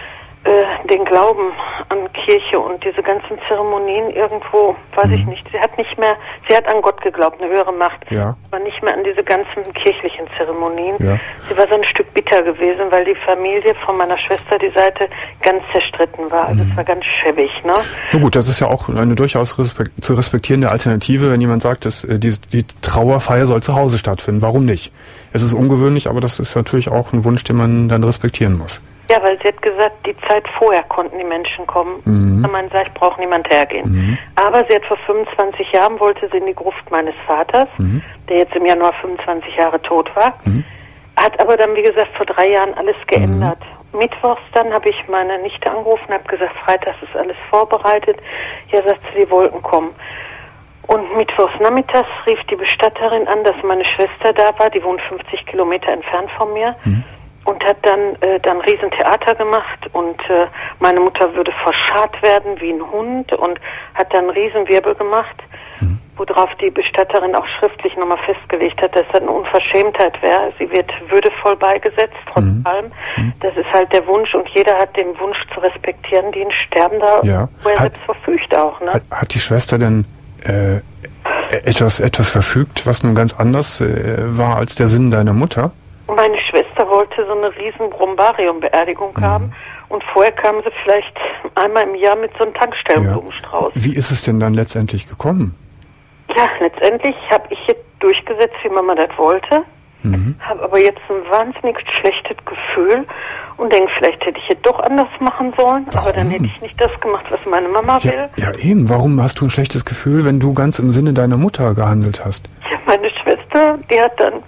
äh, den Glauben an Kirche und diese ganzen Zeremonien irgendwo, weiß mhm. ich nicht. Sie hat nicht mehr, sie hat an Gott geglaubt, eine höhere Macht, ja. aber nicht mehr an diese ganzen kirchlichen Zeremonien. Ja. Sie war so ein Stück bitter gewesen, weil die Familie von meiner Schwester, die Seite, ganz zerstritten war. Also mhm. es war ganz schäbig, ne? Na gut, das ist ja auch eine durchaus respekt- zu respektierende Alternative, wenn jemand sagt, dass äh, die, die Trauerfeier soll zu Hause stattfinden. Warum nicht? Es ist ungewöhnlich, aber das ist natürlich auch ein Wunsch, den man dann respektieren muss. Ja, weil sie hat gesagt, die Zeit vorher konnten die Menschen kommen. Mhm. Da man sagt, ich brauche niemand hergehen. Mhm. Aber sie hat vor fünfundzwanzig Jahren, wollte sie in die Gruft meines Vaters, mhm. der jetzt im Januar fünfundzwanzig Jahre tot war, mhm. hat aber dann, wie gesagt, vor drei Jahren alles geändert. Mhm. Mittwochs dann habe ich meine Nichte angerufen und habe gesagt, freitags ist alles vorbereitet. Ja, sagt sie, die wollten kommen. Und mittwochs nachmittags rief die Bestatterin an, dass meine Schwester da war, die wohnt fünfzig Kilometer entfernt von mir. Mhm. Und hat dann äh, dann Riesentheater gemacht und äh, meine Mutter würde verscharrt werden wie ein Hund und hat dann Riesenwirbel gemacht, mhm. worauf die Bestatterin auch schriftlich nochmal festgelegt hat, dass das eine Unverschämtheit wäre. Sie wird würdevoll beigesetzt, trotz mhm. allem. Mhm. Das ist halt der Wunsch und jeder hat den Wunsch zu respektieren, die ein Sterbender, ja. wo er hat, selbst verfügt auch. Ne? Hat, hat die Schwester denn äh, etwas, etwas verfügt, was nun ganz anders äh, war als der Sinn deiner Mutter? Meine Schwester wollte so eine riesen Brombarium-Beerdigung mhm. haben und vorher kam sie vielleicht einmal im Jahr mit so einem Tankstellenblumenstrauß. Ja. Wie ist es denn dann letztendlich gekommen? Ja, letztendlich habe ich jetzt durchgesetzt, wie Mama das wollte, mhm. habe aber jetzt ein wahnsinnig schlechtes Gefühl und denke, vielleicht hätte ich es doch anders machen sollen, Warum? aber dann hätte ich nicht das gemacht, was meine Mama ja, will. Ja eben, warum hast du ein schlechtes Gefühl, wenn du ganz im Sinne deiner Mutter gehandelt hast? Ja, meine Schwester, die hat dann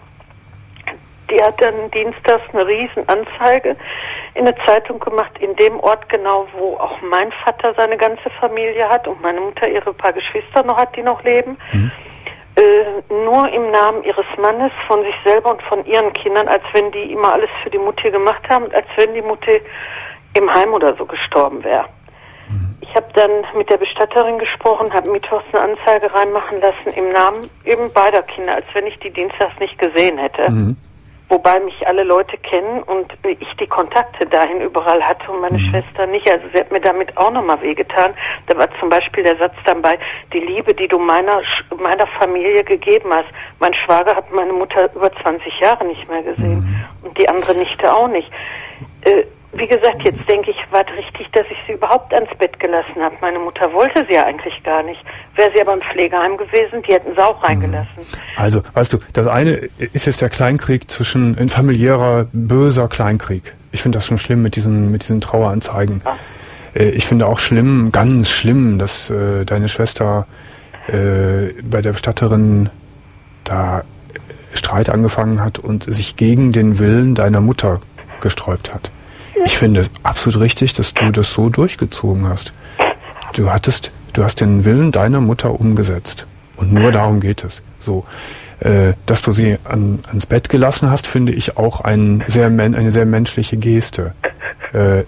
Die hat dann dienstags eine riesen Anzeige in der Zeitung gemacht, in dem Ort genau, wo auch mein Vater seine ganze Familie hat und meine Mutter ihre paar Geschwister noch hat, die noch leben. Mhm. Äh, nur im Namen ihres Mannes, von sich selber und von ihren Kindern, als wenn die immer alles für die Mutter gemacht haben, als wenn die Mutter im Heim oder so gestorben wäre. Mhm. Ich habe dann mit der Bestatterin gesprochen, habe mittwochs eine Anzeige reinmachen lassen im Namen eben beider Kinder, als wenn ich die dienstags nicht gesehen hätte. Mhm. Wobei mich alle Leute kennen und ich die Kontakte dahin überall hatte und meine mhm. Schwester nicht. Also sie hat mir damit auch nochmal wehgetan. Da war zum Beispiel der Satz dann bei, die Liebe, die du meiner meiner Familie gegeben hast. Mein Schwager hat meine Mutter über zwanzig Jahre nicht mehr gesehen mhm. und die andere Nichte auch nicht. Äh, Wie gesagt, jetzt denke ich, war es richtig, dass ich sie überhaupt ans Bett gelassen habe. Meine Mutter wollte sie ja eigentlich gar nicht. Wäre sie aber im Pflegeheim gewesen, die hätten sie auch reingelassen. Also, weißt du, das eine ist jetzt der Kleinkrieg zwischen, ein familiärer, böser Kleinkrieg. Ich finde das schon schlimm mit diesen, mit diesen Traueranzeigen. Ja. Äh, ich finde auch schlimm, ganz schlimm, dass äh, deine Schwester äh, bei der Bestatterin da Streit angefangen hat und sich gegen den Willen deiner Mutter gesträubt hat. Ich finde es absolut richtig, dass du das so durchgezogen hast. Du hattest, du hast den Willen deiner Mutter umgesetzt. Und nur darum geht es. So, äh, dass du sie an, ans Bett gelassen hast, finde ich auch ein sehr, eine sehr menschliche Geste. Äh,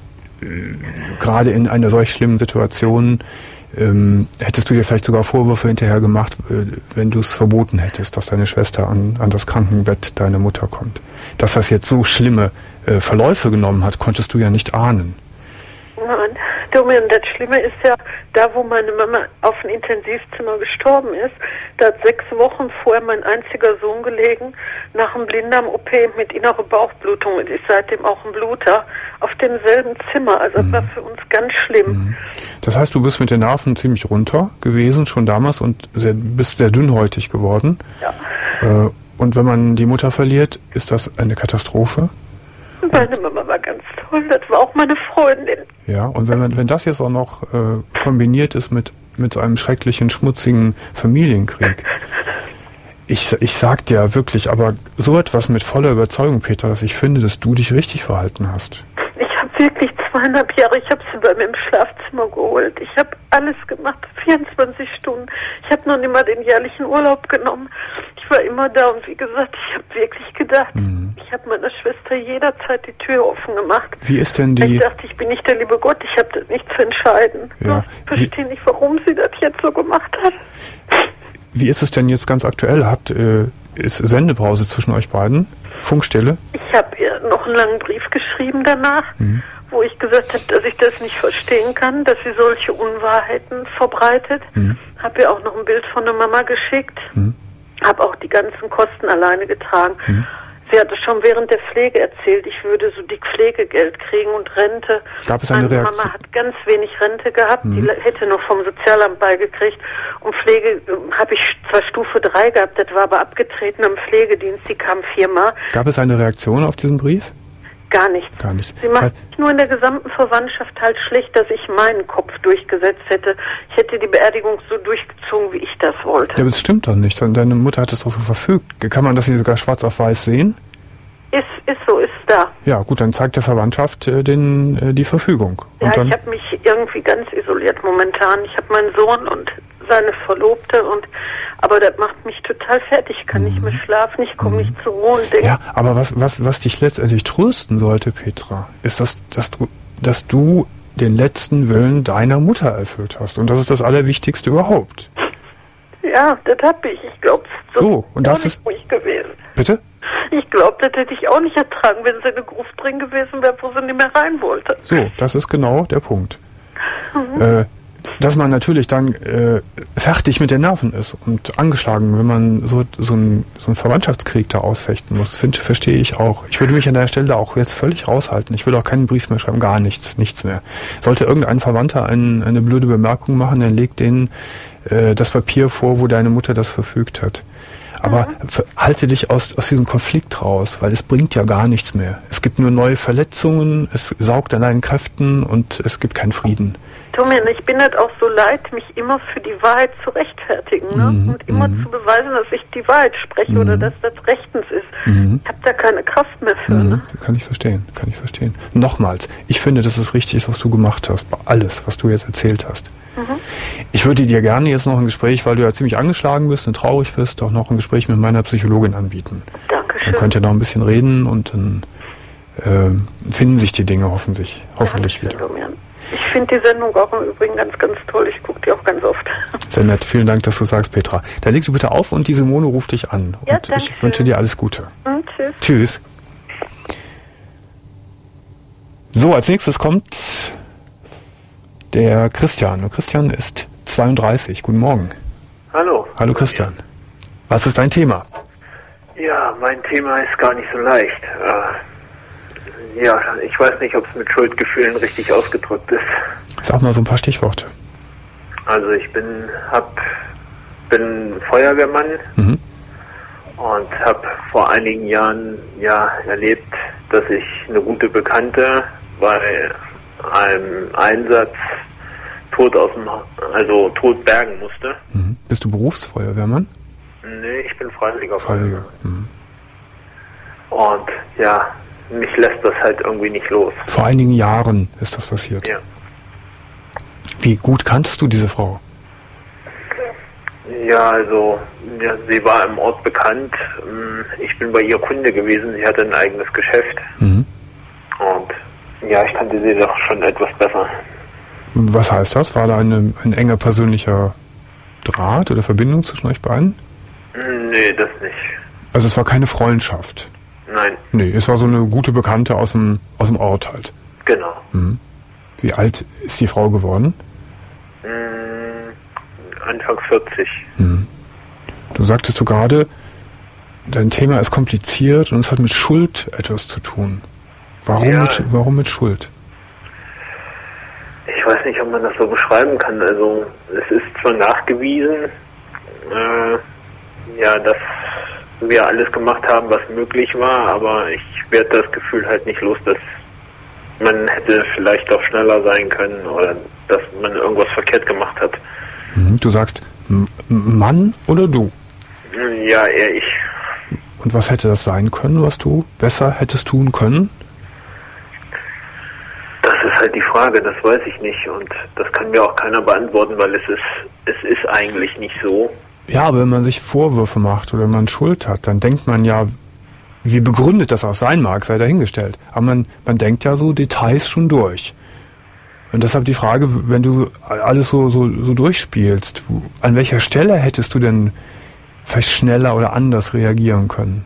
gerade in einer solch schlimmen Situation ähm, hättest du dir vielleicht sogar Vorwürfe hinterher gemacht, äh, wenn du es verboten hättest, dass deine Schwester an, an das Krankenbett deiner Mutter kommt. Dass das jetzt so schlimme äh, Verläufe genommen hat, konntest du ja nicht ahnen. Nein, Domian, das Schlimme ist ja, da wo meine Mama auf dem Intensivzimmer gestorben ist, da hat sechs Wochen vorher mein einziger Sohn gelegen, nach einem Blinddarm-O P mit innerer Bauchblutung und ist seitdem auch ein Bluter, auf demselben Zimmer. Also das war für uns ganz schlimm. Das heißt, du bist mit den Nerven ziemlich runter gewesen, schon damals, und sehr, bist sehr dünnhäutig geworden. Ja. Äh, und wenn man die Mutter verliert, ist das eine Katastrophe? Meine Mama war ganz toll, das war auch meine Freundin. Ja, und wenn man, wenn das jetzt auch noch äh, kombiniert ist mit, mit so einem schrecklichen, schmutzigen Familienkrieg. Ich, ich sag dir wirklich, aber so etwas mit voller Überzeugung, Peter, dass ich finde, dass du dich richtig verhalten hast. Ich habe wirklich zweieinhalb Jahre. Ich habe sie bei mir im Schlafzimmer geholt. Ich habe alles gemacht, vierundzwanzig Stunden. Ich habe noch nicht mal den jährlichen Urlaub genommen. Ich war immer da und wie gesagt, ich habe wirklich gedacht, mhm. ich habe meiner Schwester jederzeit die Tür offen gemacht. Wie ist denn die... Ich dachte, ich bin nicht der liebe Gott, ich habe das nicht zu entscheiden. Ja. Ich verstehe nicht, warum sie das jetzt so gemacht hat. Wie ist es denn jetzt ganz aktuell? Habt äh, ist Sendepause zwischen euch beiden? Funkstille? Ich habe ihr noch einen langen Brief geschrieben danach, mhm. wo ich gesagt habe, dass ich das nicht verstehen kann, dass sie solche Unwahrheiten verbreitet. Mhm. Habe ihr auch noch ein Bild von der Mama geschickt. Mhm. Habe auch die ganzen Kosten alleine getragen. Mhm. Sie hatte schon während der Pflege erzählt, ich würde so dick Pflegegeld kriegen und Rente. Gab es eine Meine Reaktion? Mama hat ganz wenig Rente gehabt, mhm. die hätte nur vom Sozialamt beigekriegt. Und Pflege äh, habe ich zwar Stufe drei gehabt, das war aber abgetreten am Pflegedienst, die kam viermal. Gab es eine Reaktion auf diesen Brief? Gar nichts. Gar nicht. Sie macht sich nur in der gesamten Verwandtschaft halt schlecht, dass ich meinen Kopf durchgesetzt hätte. Ich hätte die Beerdigung so durchgezogen, wie ich das wollte. Ja, aber das stimmt doch nicht. Deine Mutter hat es doch so verfügt. Kann man das hier sogar schwarz auf weiß sehen? Ist, ist so, ist da. Ja, gut, dann zeigt der Verwandtschaft äh, den, äh, die Verfügung. Und ja, dann ich habe mich irgendwie ganz isoliert momentan. Ich habe meinen Sohn und seine Verlobte und aber das macht mich total fertig. Ich kann mhm. nicht mehr schlafen, ich komme mhm. nicht zur Ruhe und denke. Ja, aber was, was, was dich letztendlich trösten sollte, Petra, ist, dass, dass du, dass du den letzten Willen deiner Mutter erfüllt hast. Und das ist das Allerwichtigste überhaupt. Ja, das hab ich. Ich glaube, so, so und das ist ruhig gewesen. Bitte? Ich glaube, das hätte ich auch nicht ertragen, wenn sie in eine Gruft drin gewesen wäre, wo sie nicht mehr rein wollte. So, das ist genau der Punkt. Mhm. Äh, dass man natürlich dann äh, fertig mit den Nerven ist und angeschlagen, wenn man so, so, ein, so einen Verwandtschaftskrieg da ausfechten muss, find, verstehe ich auch. Ich würde mich an der Stelle auch jetzt völlig raushalten. Ich würde auch keinen Brief mehr schreiben, gar nichts, nichts mehr. Sollte irgendein Verwandter ein, eine blöde Bemerkung machen, dann leg denen äh, das Papier vor, wo deine Mutter das verfügt hat. Aber mhm. halte dich aus, aus diesem Konflikt raus, weil es bringt ja gar nichts mehr. Es gibt nur neue Verletzungen, es saugt an deinen Kräften und es gibt keinen Frieden. Domin, ich bin halt auch so leid, mich immer für die Wahrheit zu rechtfertigen, ne? Mhm. Und immer mhm. zu beweisen, dass ich die Wahrheit spreche mhm. oder dass das rechtens ist. Mhm. Ich habe da keine Kraft mehr für. Mhm. Ne? Kann ich verstehen, kann ich verstehen. Nochmals, ich finde, dass es richtig ist, was du gemacht hast, alles, was du jetzt erzählt hast. Mhm. Ich würde dir gerne jetzt noch ein Gespräch, weil du ja ziemlich angeschlagen bist und traurig bist, auch noch ein Gespräch mit meiner Psychologin anbieten. Dankeschön. Dann könnt ihr noch ein bisschen reden und dann äh, finden sich die Dinge hoffentlich, hoffentlich wieder. Domin. Ich finde die Sendung auch im Übrigen ganz, ganz toll. Ich gucke die auch ganz oft. Sehr nett. Vielen Dank, dass du sagst, Petra. Dann leg du bitte auf und die Simone ruft dich an. Ja, und ich schön. wünsche dir alles Gute. Und tschüss. Tschüss. So, als nächstes kommt der Christian. Und Christian ist zweiunddreißig. Guten Morgen. Hallo. Hallo Christian. Was ist dein Thema? Ja, mein Thema ist gar nicht so leicht. Ja, ich weiß nicht, ob es mit Schuldgefühlen richtig ausgedrückt ist. Sag mal so ein paar Stichworte. Also ich bin, hab, bin Feuerwehrmann mhm. und habe vor einigen Jahren ja erlebt, dass ich eine gute Bekannte bei einem Einsatz tot aus dem, also tot bergen musste. Mhm. Bist du Berufsfeuerwehrmann? Nee, ich bin Freiwilliger Freiwilliger. Mhm. Und ja, mich lässt das halt irgendwie nicht los. Vor einigen Jahren ist das passiert. Ja. Wie gut kanntest du diese Frau? Ja, also ja, sie war im Ort bekannt. Ich bin bei ihr Kunde gewesen. Sie hatte ein eigenes Geschäft. Mhm. Und ja, ich kannte sie doch schon etwas besser. Was heißt das? War da eine, ein enger persönlicher Draht oder Verbindung zwischen euch beiden? Nee, das nicht. Also es war keine Freundschaft? Nein. Nee, es war so eine gute Bekannte aus dem, aus dem Ort halt. Genau. Mhm. Wie alt ist die Frau geworden? Mm, Anfang vierzig. Mhm. Du sagtest du gerade, dein Thema ist kompliziert und es hat mit Schuld etwas zu tun. Warum, ja, mit, warum mit Schuld? Ich weiß nicht, ob man das so beschreiben kann. Also es ist zwar nachgewiesen, äh, ja, dass wir alles gemacht haben, was möglich war, aber ich werde das Gefühl halt nicht los, dass man hätte vielleicht auch schneller sein können oder dass man irgendwas verkehrt gemacht hat. Du sagst Mann oder du? Ja, eher ich. Und was hätte das sein können, was du besser hättest tun können? Das ist halt die Frage, das weiß ich nicht und das kann mir auch keiner beantworten, weil es ist, es ist eigentlich nicht so. Ja, aber wenn man sich Vorwürfe macht oder wenn man Schuld hat, dann denkt man ja, wie begründet das auch sein mag, sei dahingestellt. Aber man, man denkt ja so Details schon durch. Und deshalb die Frage, wenn du alles so, so, so durchspielst, an welcher Stelle hättest du denn vielleicht schneller oder anders reagieren können?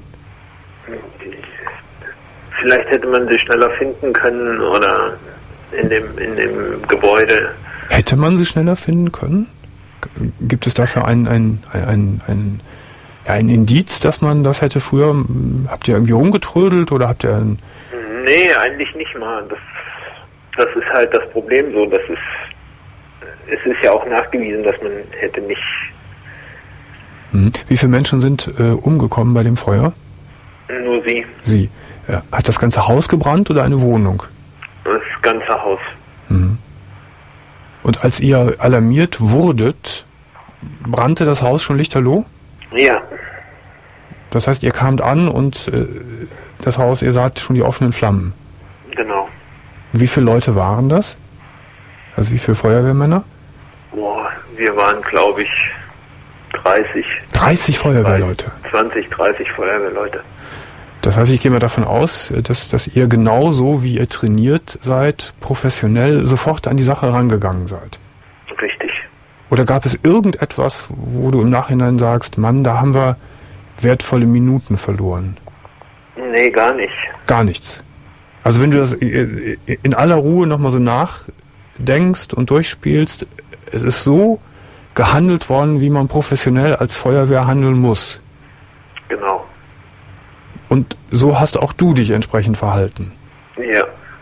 Vielleicht hätte man sie schneller finden können oder in dem, in dem Gebäude. Hätte man sie schneller finden können? Gibt es dafür ein, ein, ein, ein, ein, ein Indiz, dass man das hätte früher, habt ihr irgendwie rumgetrödelt oder habt ihr ein... Nee, eigentlich nicht mal. Das, das ist halt das Problem so. Das ist, es ist ja auch nachgewiesen, dass man hätte nicht... Hm. Wie viele Menschen sind äh, umgekommen bei dem Feuer? Nur sie. Sie. Ja. Hat das ganze Haus gebrannt oder eine Wohnung? Das ganze Haus. Mhm. Und als ihr alarmiert wurdet, brannte das Haus schon lichterloh? Ja. Das heißt, ihr kamt an und äh, das Haus, ihr saht schon die offenen Flammen? Genau. Wie viele Leute waren das? Also wie viele Feuerwehrmänner? Boah, wir waren, glaube ich, dreißig. dreißig Feuerwehrleute? zwanzig, dreißig Feuerwehrleute. Das heißt, ich gehe mal davon aus, dass, dass ihr genauso wie ihr trainiert seid, professionell sofort an die Sache rangegangen seid. Richtig. Oder gab es irgendetwas, wo du im Nachhinein sagst, Mann, da haben wir wertvolle Minuten verloren? Nee, gar nicht. Gar nichts. Also wenn du das in aller Ruhe nochmal so nachdenkst und durchspielst, es ist so gehandelt worden, wie man professionell als Feuerwehr handeln muss. Genau. Und so hast auch du dich entsprechend verhalten. Ja.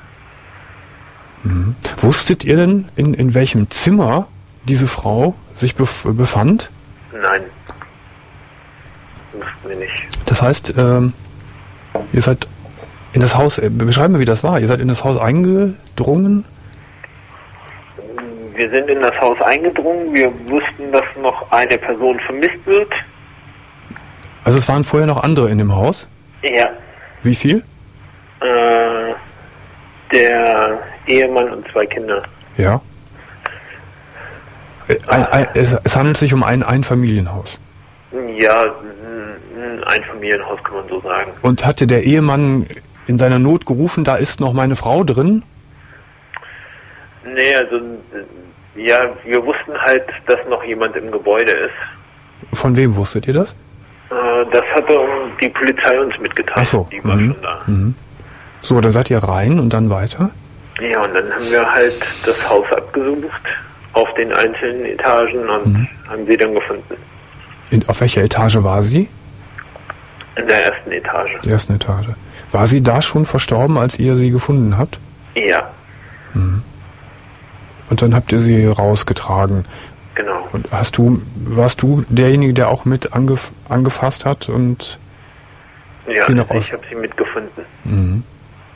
Mhm. Wusstet ihr denn, in, in welchem Zimmer diese Frau sich bef- befand? Nein. Wussten wir nicht. Das heißt, ähm, ihr seid in das Haus, äh, beschreib mir, wie das war. Ihr seid in das Haus eingedrungen? Wir sind in das Haus eingedrungen. Wir wussten, dass noch eine Person vermisst wird. Also es waren vorher noch andere in dem Haus? Ja. Wie viel? Äh, der Ehemann und zwei Kinder. Ja. Ein, ein, es, es handelt sich um ein Einfamilienhaus. Ja, ein Einfamilienhaus kann man so sagen. Und hatte der Ehemann in seiner Not gerufen, da ist noch meine Frau drin? Nee, also, ja, wir wussten halt, dass noch jemand im Gebäude ist. Von wem wusstet ihr das? Äh, das hatte die Polizei uns mitgeteilt. Ach so. Die war Mhm. schon da. Mhm. So, dann seid ihr rein und dann weiter? Ja, und dann haben wir halt das Haus abgesucht auf den einzelnen Etagen und mhm. haben sie dann gefunden. In, auf welcher Etage war sie? In der ersten Etage. Die ersten Etage. War sie da schon verstorben, als ihr sie gefunden habt? Ja. Mhm. Und dann habt ihr sie rausgetragen. Genau. Und hast du, warst du derjenige, der auch mit angef- angefasst hat und ja, sie noch aus? Ich habe sie mitgefunden. Mhm.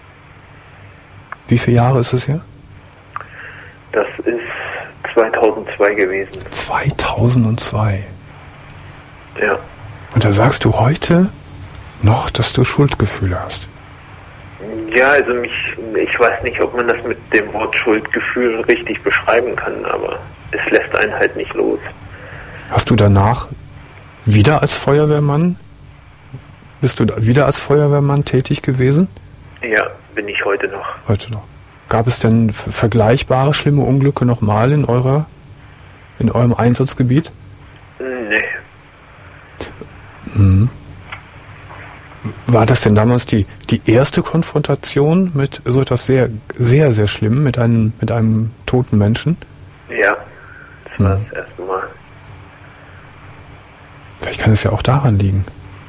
Wie viele Jahre ist es her? Das ist zweitausendzwei gewesen. zweitausendzwei. Ja. Und da sagst du heute noch, dass du Schuldgefühle hast. Ja, also mich, ich weiß nicht, ob man das mit dem Wort Schuldgefühl richtig beschreiben kann, aber es lässt einen halt nicht los. Hast du danach wieder als Feuerwehrmann, bist du da wieder als Feuerwehrmann tätig gewesen? Ja, bin ich heute noch. Heute noch. Gab es denn f- vergleichbare schlimme Unglücke nochmal in eurer, in eurem Einsatzgebiet? Nee. Mhm. War das denn damals die, die erste Konfrontation mit so etwas sehr, sehr, sehr Schlimmem, mit einem, mit einem toten Menschen? Ja, das war das erste Mal. Vielleicht kann es ja auch daran liegen.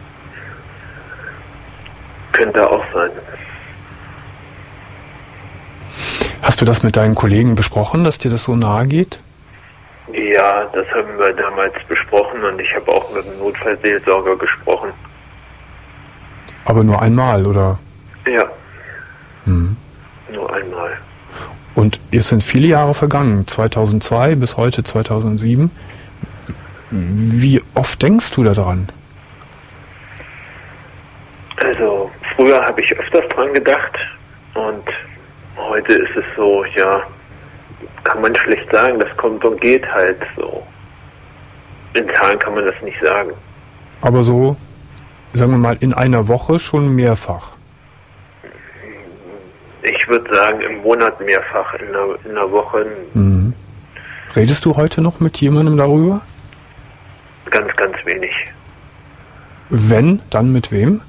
Könnte auch sein. Hast du das mit deinen Kollegen besprochen, dass dir das so nahe geht? Ja, das haben wir damals besprochen und ich habe auch mit dem Notfallseelsorger gesprochen. Aber nur einmal, oder? Ja. Hm. Nur einmal. Und es sind viele Jahre vergangen, zweitausendzwei bis heute zweitausendsieben. Wie oft denkst du daran? Also, früher habe ich öfters dran gedacht und Heute ist es so, ja, kann man schlecht sagen, das kommt und geht halt so. In Zahlen kann man das nicht sagen. Aber so, sagen wir mal, in einer Woche schon mehrfach? Ich würde sagen, im Monat mehrfach, in einer, in einer Woche. Mhm. Redest du heute noch mit jemandem darüber? Ganz, ganz wenig. Wenn, dann mit wem?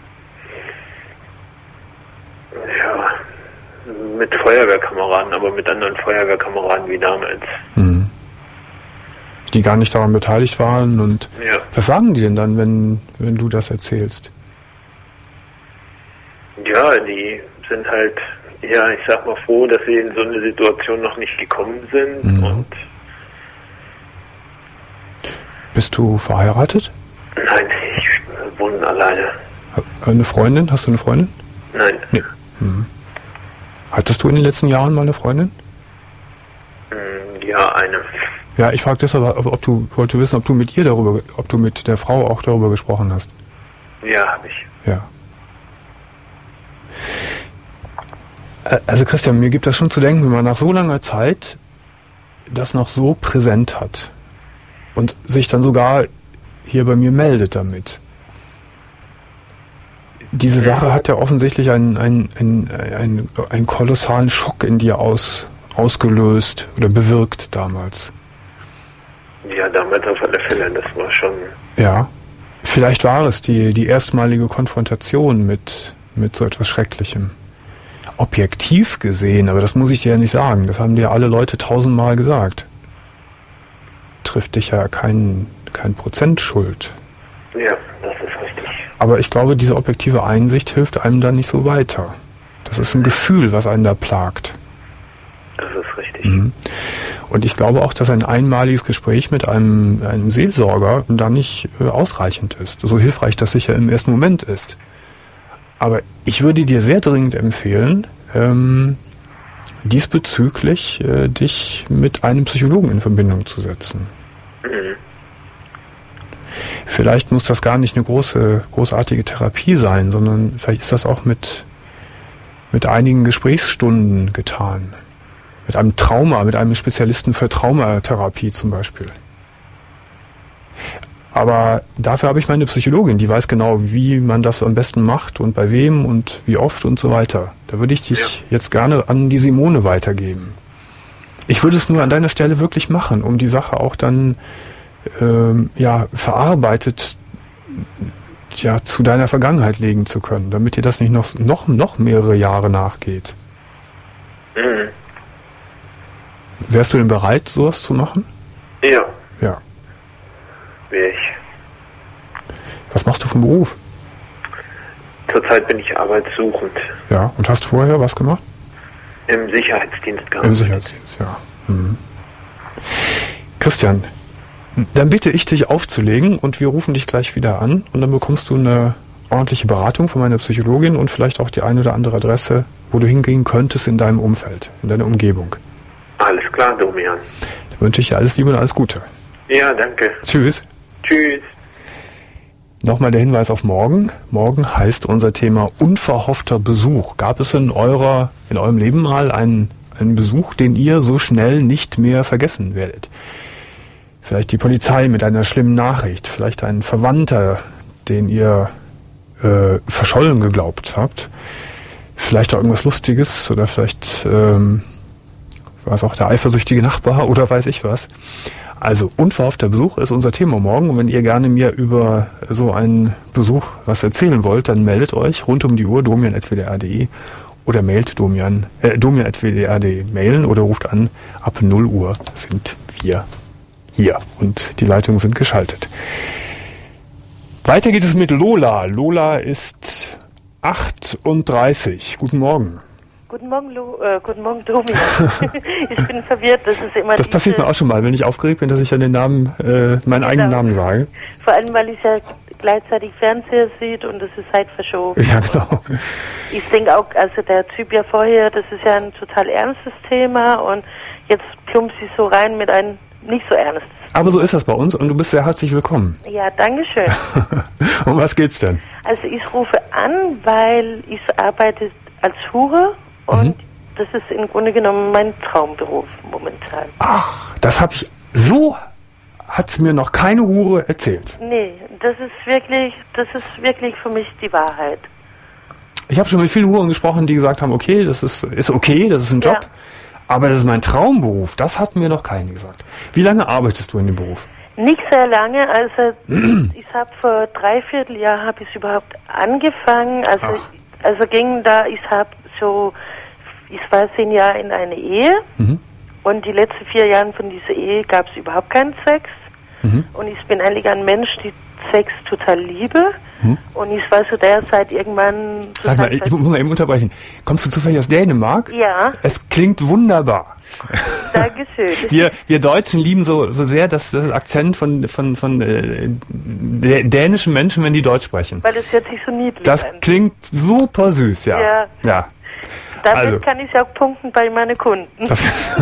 Ja, mit Feuerwehrkameraden, aber mit anderen Feuerwehrkameraden wie damals. Mhm. Die gar nicht daran beteiligt waren und ja. Was sagen die denn dann, wenn, wenn du das erzählst? Ja, die sind halt, ja, ich sag mal froh, dass sie in so eine Situation noch nicht gekommen sind. Mhm. Und bist du verheiratet? Nein, ich wohne alleine. Eine Freundin? Hast du eine Freundin? Nein. Nee. Mhm. Hattest du in den letzten Jahren mal eine Freundin? Ja, eine. Ja, ich frage deshalb, ob, ob du wollte wissen, ob du mit ihr darüber, ob du mit der Frau auch darüber gesprochen hast. Ja, habe ich. Ja. Also Christian, mir gibt das schon zu denken, wenn man nach so langer Zeit das noch so präsent hat und sich dann sogar hier bei mir meldet damit. Diese Sache hat ja offensichtlich einen, einen, einen, einen, einen kolossalen Schock in dir aus, ausgelöst oder bewirkt damals. Ja, damals auf alle Fälle, das war schon... Ja, vielleicht war es die, die erstmalige Konfrontation mit, mit so etwas Schrecklichem. Objektiv gesehen, aber das muss ich dir ja nicht sagen, das haben dir alle Leute tausendmal gesagt. Trifft dich ja kein, kein Prozent Schuld. Ja, das ist richtig. Aber ich glaube, diese objektive Einsicht hilft einem dann nicht so weiter. Das ist ein Gefühl, was einen da plagt. Das ist richtig. Mhm. Und ich glaube auch, dass ein einmaliges Gespräch mit einem, einem Seelsorger da nicht äh, ausreichend ist. So hilfreich das sicher im ersten Moment ist. Aber ich würde dir sehr dringend empfehlen, ähm, diesbezüglich äh, dich mit einem Psychologen in Verbindung zu setzen. Mhm. Vielleicht muss das gar nicht eine große, großartige Therapie sein, sondern vielleicht ist das auch mit, mit einigen Gesprächsstunden getan. Mit einem Trauma, mit einem Spezialisten für Traumatherapie zum Beispiel. Aber dafür habe ich meine Psychologin, die weiß genau, wie man das am besten macht und bei wem und wie oft und so weiter. Da würde ich dich ja. jetzt gerne an die Simone weitergeben. Ich würde es nur an deiner Stelle wirklich machen, um die Sache auch dann ähm, ja verarbeitet ja zu deiner Vergangenheit legen zu können, damit dir das nicht noch noch noch mehrere Jahre nachgeht. Mhm. Wärst du denn bereit, sowas zu machen? Ja. Ja. Wäre ich. Was machst du vom Beruf? Zurzeit bin ich arbeitssuchend. Ja, und hast vorher was gemacht? Im Sicherheitsdienst gearbeitet. Im Sicherheitsdienst, ja. Mhm. Christian, dann bitte ich dich aufzulegen und wir rufen dich gleich wieder an und dann bekommst du eine ordentliche Beratung von meiner Psychologin und vielleicht auch die eine oder andere Adresse, wo du hingehen könntest in deinem Umfeld, in deiner Umgebung. Alles klar, Domian. Dann wünsche ich dir alles Liebe und alles Gute. Ja, danke. Tschüss. Tschüss. Nochmal der Hinweis auf morgen. Morgen heißt unser Thema unverhoffter Besuch. Gab es in eurer, in eurem Leben mal einen, einen Besuch, den ihr so schnell nicht mehr vergessen werdet? Vielleicht die Polizei mit einer schlimmen Nachricht, vielleicht ein Verwandter, den ihr äh, verschollen geglaubt habt, vielleicht auch irgendwas Lustiges oder vielleicht ähm, war es auch der eifersüchtige Nachbar oder weiß ich was. Also unverhoffter Besuch ist unser Thema morgen und wenn ihr gerne mir über so einen Besuch was erzählen wollt, dann meldet euch rund um die Uhr domian at w d r punkt d e oder mailt domian, äh, domian at w d r punkt d e mailen oder ruft an, ab null Uhr sind wir hier und die Leitungen sind geschaltet. Weiter geht es mit Lola. Lola ist achtunddreißig. Guten Morgen. Guten Morgen, Lo, äh, guten Morgen, Domian. Ich bin verwirrt, das ist immer Das passiert mir auch schon mal, wenn ich aufgeregt bin, dass ich dann den Namen, äh, meinen genau. eigenen Namen sage. Vor allem, weil ich ja gleichzeitig Fernseher sieht und es ist halt verschoben. Ja, genau. Ich denke auch, also der Typ ja vorher, das ist ja ein total ernstes Thema und jetzt plumpst sie so rein mit einem nicht so ernstes. Aber so ist das bei uns und du bist sehr herzlich willkommen. Ja, danke schön. Um was geht's denn? Also ich rufe an, weil ich arbeite als Hure und mhm. das ist im Grunde genommen mein Traumberuf momentan. Ach, das habe ich, so hat's mir noch keine Hure erzählt. Nee, das ist wirklich, das ist wirklich für mich die Wahrheit. Ich habe schon mit vielen Huren gesprochen, die gesagt haben, okay, das ist, ist okay, das ist ein Job, ja. Aber das ist mein Traumberuf, das hat mir noch keine gesagt. Wie lange arbeitest du in dem Beruf? Nicht sehr lange, also ich habe vor dreiviertel Jahr habe ich überhaupt angefangen, also Ach. also ging da, ich habe so, ich war zehn Jahre in einer Ehe mhm. und die letzten vier Jahre von dieser Ehe gab es überhaupt keinen Sex mhm. und ich bin eigentlich ein Mensch, die Sex total liebe mhm. und ich war zu der Zeit irgendwann... Sag mal, ich muss mal eben unterbrechen, kommst du zufällig aus Dänemark? Ja. Es klingt wunderbar. Dankeschön. Wir, wir Deutschen lieben so, so sehr das, das Akzent von, von, von äh, dänischen Menschen, wenn die Deutsch sprechen. Weil es hört sich so niedlich das an. Das klingt super süß, ja. Ja. ja. Damit also. kann ich auch punkten bei meinen Kunden. Das,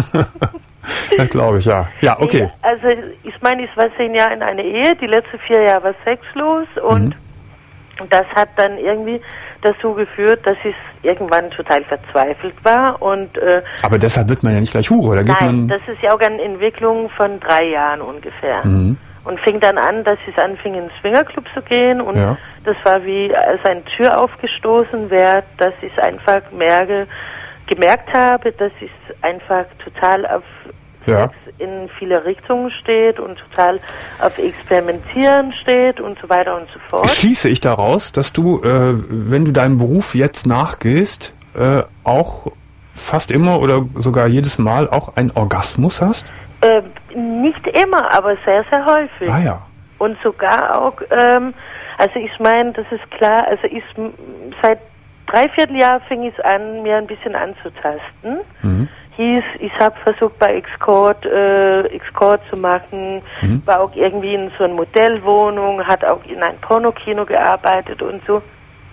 das glaube ich, ja. Ja, okay. Also ich meine, ich war zehn Jahre in einer Ehe, die letzten vier Jahre war sexlos und mhm. das hat dann irgendwie dazu geführt, dass ich irgendwann total verzweifelt war und äh, aber deshalb wird man ja nicht gleich Hure, da geht nein, man... das ist ja auch eine Entwicklung von drei Jahren ungefähr. Mhm. Und fing dann an, dass ich anfing, in den Swingerclub zu gehen und ja. das war wie, als eine Tür aufgestoßen wird, dass ich einfach merke, gemerkt habe, dass ich einfach total auf ja. Sex in viele Richtungen steht und total auf Experimentieren steht und so weiter und so fort. Schließe ich daraus, dass du, äh, wenn du deinem Beruf jetzt nachgehst, äh, auch fast immer oder sogar jedes Mal auch einen Orgasmus hast? Äh, nicht immer, aber sehr, sehr häufig. Ah ja. Und sogar auch, ähm, also ich meine, das ist klar, also ich seit dreiviertel Jahr fing ich an, mir ein bisschen anzutasten. Mhm. Hieß, ich habe versucht bei Escort, äh, Escort zu machen, mhm. war auch irgendwie in so einer Modellwohnung, hat auch in einem Pornokino gearbeitet und so.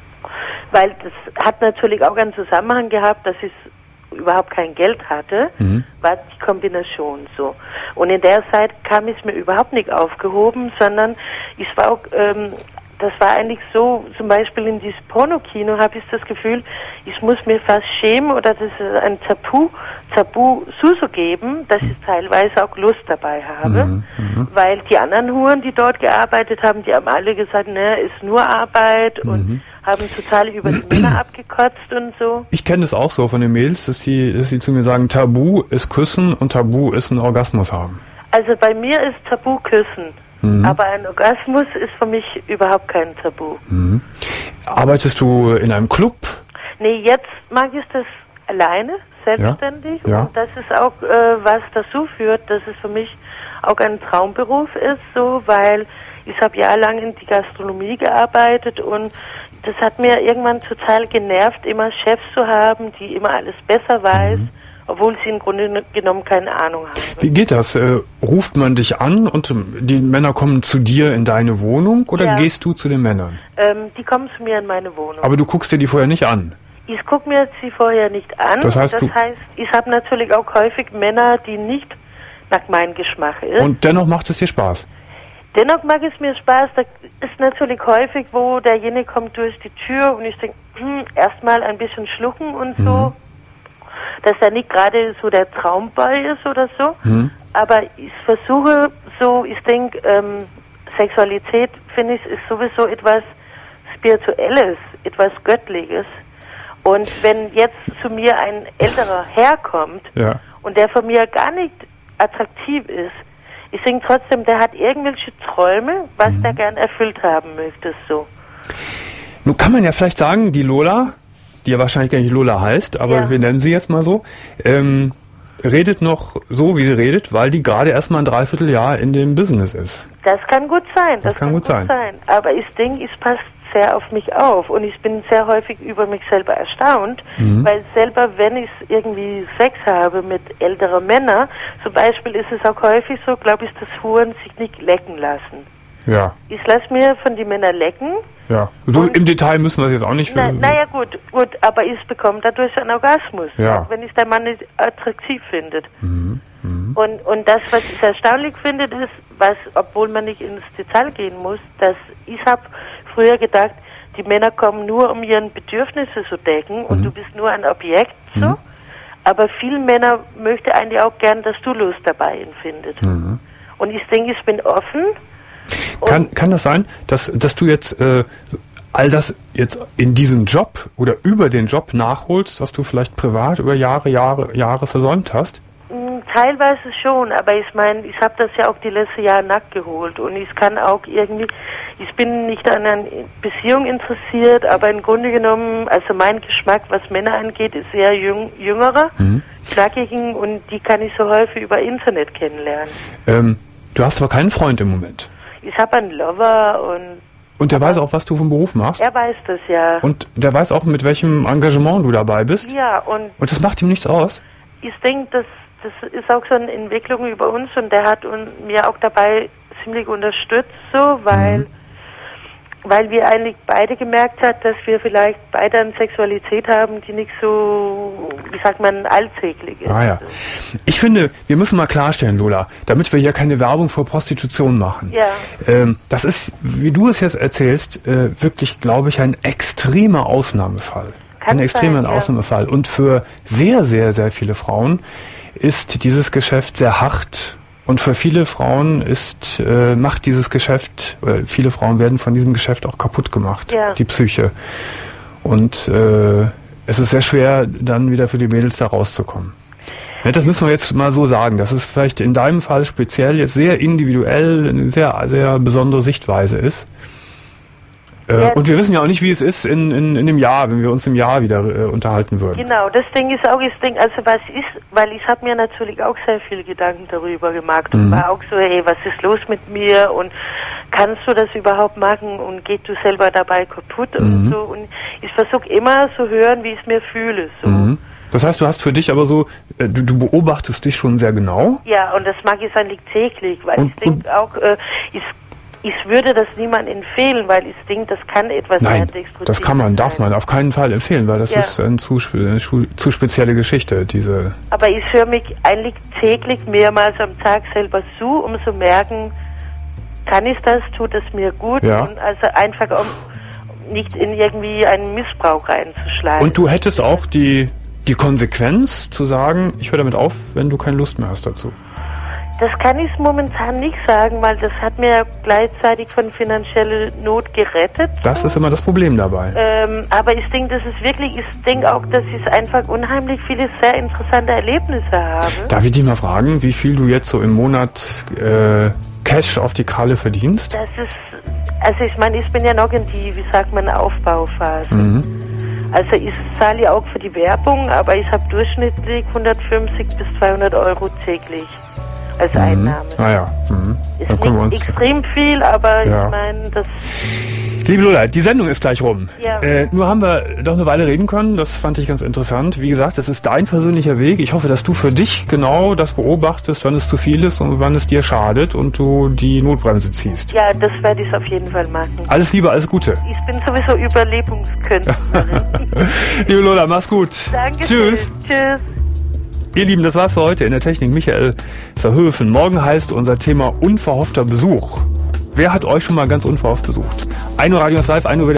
Weil das hat natürlich auch einen Zusammenhang gehabt, dass ich überhaupt kein Geld hatte, mhm. war die Kombination so. Und in der Zeit kam es mir überhaupt nicht aufgehoben, sondern ich war auch, ähm, das war eigentlich so, zum Beispiel in diesem Pornokino habe ich das Gefühl, ich muss mir fast schämen oder das ist ein Tabu, Tabu zuzugeben, dass ich teilweise auch Lust dabei habe, mhm, weil die anderen Huren, die dort gearbeitet haben, die haben alle gesagt, ne, ist nur Arbeit mhm. und haben total über die Männer abgekotzt und so. Ich kenne das auch so von den Mädels, dass die, dass die zu mir sagen, Tabu ist Küssen und Tabu ist ein Orgasmus haben. Also bei mir ist Tabu Küssen. Mhm. Aber ein Orgasmus ist für mich überhaupt kein Tabu. Mhm. Arbeitest du in einem Club? Nee, jetzt mag ich das alleine, selbstständig. Ja. Ja. Und das ist auch, äh, was dazu führt, dass es für mich auch ein Traumberuf ist, so, weil ich habe jahrelang in die Gastronomie gearbeitet und das hat mir irgendwann total genervt, immer Chefs zu haben, die immer alles besser weiß. Mhm. Obwohl sie im Grunde genommen keine Ahnung haben. Wie geht das? Äh, ruft man dich an und die Männer kommen zu dir in deine Wohnung oder ja. gehst du zu den Männern? Ähm, die kommen zu mir in meine Wohnung. Aber du guckst dir die vorher nicht an? Ich gucke mir sie vorher nicht an. Das heißt, das du heißt ich habe natürlich auch häufig Männer, die nicht nach meinem Geschmack ist. Und dennoch macht es dir Spaß? Dennoch mag es mir Spaß. Da ist natürlich häufig, wo derjenige kommt durch die Tür und ich denke, hm, erstmal ein bisschen schlucken und mhm. so. Dass er nicht gerade so der Traumboy ist oder so. Mhm. Aber ich versuche so, ich denke, ähm, Sexualität, finde ich, ist sowieso etwas Spirituelles, etwas Göttliches. Und wenn jetzt zu mir ein älterer Herr kommt ja. und der von mir gar nicht attraktiv ist, ich denke trotzdem, der hat irgendwelche Träume, was mhm. der gern erfüllt haben möchte, so. Nun kann man ja vielleicht sagen, die Lola, die ja wahrscheinlich gar nicht Lola heißt, aber ja. wir nennen sie jetzt mal so, ähm, redet noch so, wie sie redet, weil die gerade erst mal ein Dreivierteljahr in dem Business ist. Das kann gut sein. Das, das kann, kann gut sein. sein. Aber ich denke, es passt sehr auf mich auf und ich bin sehr häufig über mich selber erstaunt, mhm. weil selber, wenn ich irgendwie Sex habe mit älteren Männern, zum Beispiel ist es auch häufig so, glaube ich, dass Huren sich nicht lecken lassen. Ja. Ich lasse mir von den Männern lecken. Ja, so im Detail müssen wir es jetzt auch nicht... Na, naja, gut, gut, aber ich bekomme dadurch einen Orgasmus, ja. auch wenn ich den Mann nicht attraktiv findet. Mhm. Mhm. Und, und das, was ich erstaunlich finde, ist, was, obwohl man nicht ins Detail gehen muss, dass ich habe früher gedacht, die Männer kommen nur, um ihren Bedürfnisse zu decken und mhm. du bist nur ein Objekt, so. Mhm. aber viele Männer möchten eigentlich auch gern, dass du Lust dabei empfindest. Mhm. Und ich denke, ich bin offen. Kann, kann das sein, dass, dass du jetzt äh, all das jetzt in diesem Job oder über den Job nachholst, was du vielleicht privat über Jahre, Jahre, Jahre versäumt hast? Teilweise schon, aber ich meine, ich habe das ja auch die letzten Jahre nachgeholt und ich kann auch irgendwie, ich bin nicht an einer Beziehung interessiert, aber im Grunde genommen, also mein Geschmack, was Männer angeht, ist eher jüng, jüngerer, mhm. knackigen und die kann ich so häufig über Internet kennenlernen. Ähm, du hast aber keinen Freund im Moment? Ich habe einen Lover und... Und der weiß auch, was du vom Beruf machst? Er weiß das, ja. Und der weiß auch, mit welchem Engagement du dabei bist? Ja, und... Und das macht ihm nichts aus? Ich denke, das, das ist auch so eine Entwicklung über uns und der hat uns, mir auch dabei ziemlich unterstützt, so, weil... Mhm. Weil wir eigentlich beide gemerkt haben, dass wir vielleicht beide eine Sexualität haben, die nicht so, wie sagt man, alltäglich ist. Ah ja. Ich finde, wir müssen mal klarstellen, Lola, damit wir hier keine Werbung für Prostitution machen. Ja. Ähm, das ist, wie du es jetzt erzählst, äh, wirklich, glaube ich, ein extremer Ausnahmefall. Kann ein extremer sein, Ausnahmefall. Ja. Und für sehr, sehr, sehr viele Frauen ist dieses Geschäft sehr hart. Und für viele Frauen ist, äh, macht dieses Geschäft, äh, viele Frauen werden von diesem Geschäft auch kaputt gemacht, ja. Die Psyche. Und äh, es ist sehr schwer, dann wieder für die Mädels da rauszukommen. Ja, das müssen wir jetzt mal so sagen. Das ist vielleicht in deinem Fall speziell jetzt sehr individuell, eine sehr, sehr besondere Sichtweise ist. Äh, ja. Und wir wissen ja auch nicht, wie es ist in, in, in dem Jahr, wenn wir uns im Jahr wieder äh, unterhalten würden. Genau, das Ding ist auch, ich denke, also was ist, weil ich habe mir natürlich auch sehr viele Gedanken darüber gemacht und mhm. war auch so, hey, was ist los mit mir und kannst du das überhaupt machen und geht du selber dabei kaputt mhm. und so. Und ich versuche immer zu hören, wie ich es mir fühle. So. Mhm. Das heißt, du hast für dich aber so, äh, du, du beobachtest dich schon sehr genau? Ja, und das mag ich eigentlich täglich, weil und, ich denke auch, äh, ich Ich würde das niemandem empfehlen, weil ich denke, das kann etwas Nein, das kann man, darf man auf keinen Fall empfehlen, weil das ja. ist eine zu, eine zu spezielle Geschichte, diese... Aber ich höre mich eigentlich täglich mehrmals am Tag selber zu, um zu merken, kann ich das, tut es mir gut ja. und also einfach um nicht in irgendwie einen Missbrauch reinzuschleifen. Und du hättest auch die, die Konsequenz zu sagen, ich höre damit auf, wenn du keine Lust mehr hast dazu. Das kann ich momentan nicht sagen, weil das hat mir gleichzeitig von finanzieller Not gerettet. Das ist immer das Problem dabei. Ähm, aber ich denke, das ist wirklich, ich denke auch, dass ich einfach unheimlich viele sehr interessante Erlebnisse habe. Darf ich dich mal fragen, wie viel du jetzt so im Monat äh, Cash auf die Kralle verdienst? Das ist, also ich meine, ich bin ja noch in die, wie sagt man, Aufbauphase. Mhm. Also ich zahle ja auch für die Werbung, aber ich habe durchschnittlich hundertfünfzig bis zweihundert Euro täglich als mhm. Einnahme. Ah ja. Mhm. Ist Dann nicht uns extrem viel, aber ja. ich meine, das... Liebe Lola, die Sendung ist gleich rum. Ja. Äh, nur haben wir doch eine Weile reden können, das fand ich ganz interessant. Wie gesagt, das ist dein persönlicher Weg. Ich hoffe, dass du für dich genau das beobachtest, wann es zu viel ist und wann es dir schadet und du die Notbremse ziehst. Ja, das werde ich auf jeden Fall machen. Alles Liebe, alles Gute. Ich bin sowieso Überlebungskünstlerin. Liebe Lola, mach's gut. Danke. Tschüss. Tschüss. Ihr Lieben, das war's für heute. In der Technik Michael Verhöfen. Morgen heißt unser Thema unverhoffter Besuch. Wer hat euch schon mal ganz unverhofft besucht? ein Uhr Radio Live, ein Uhr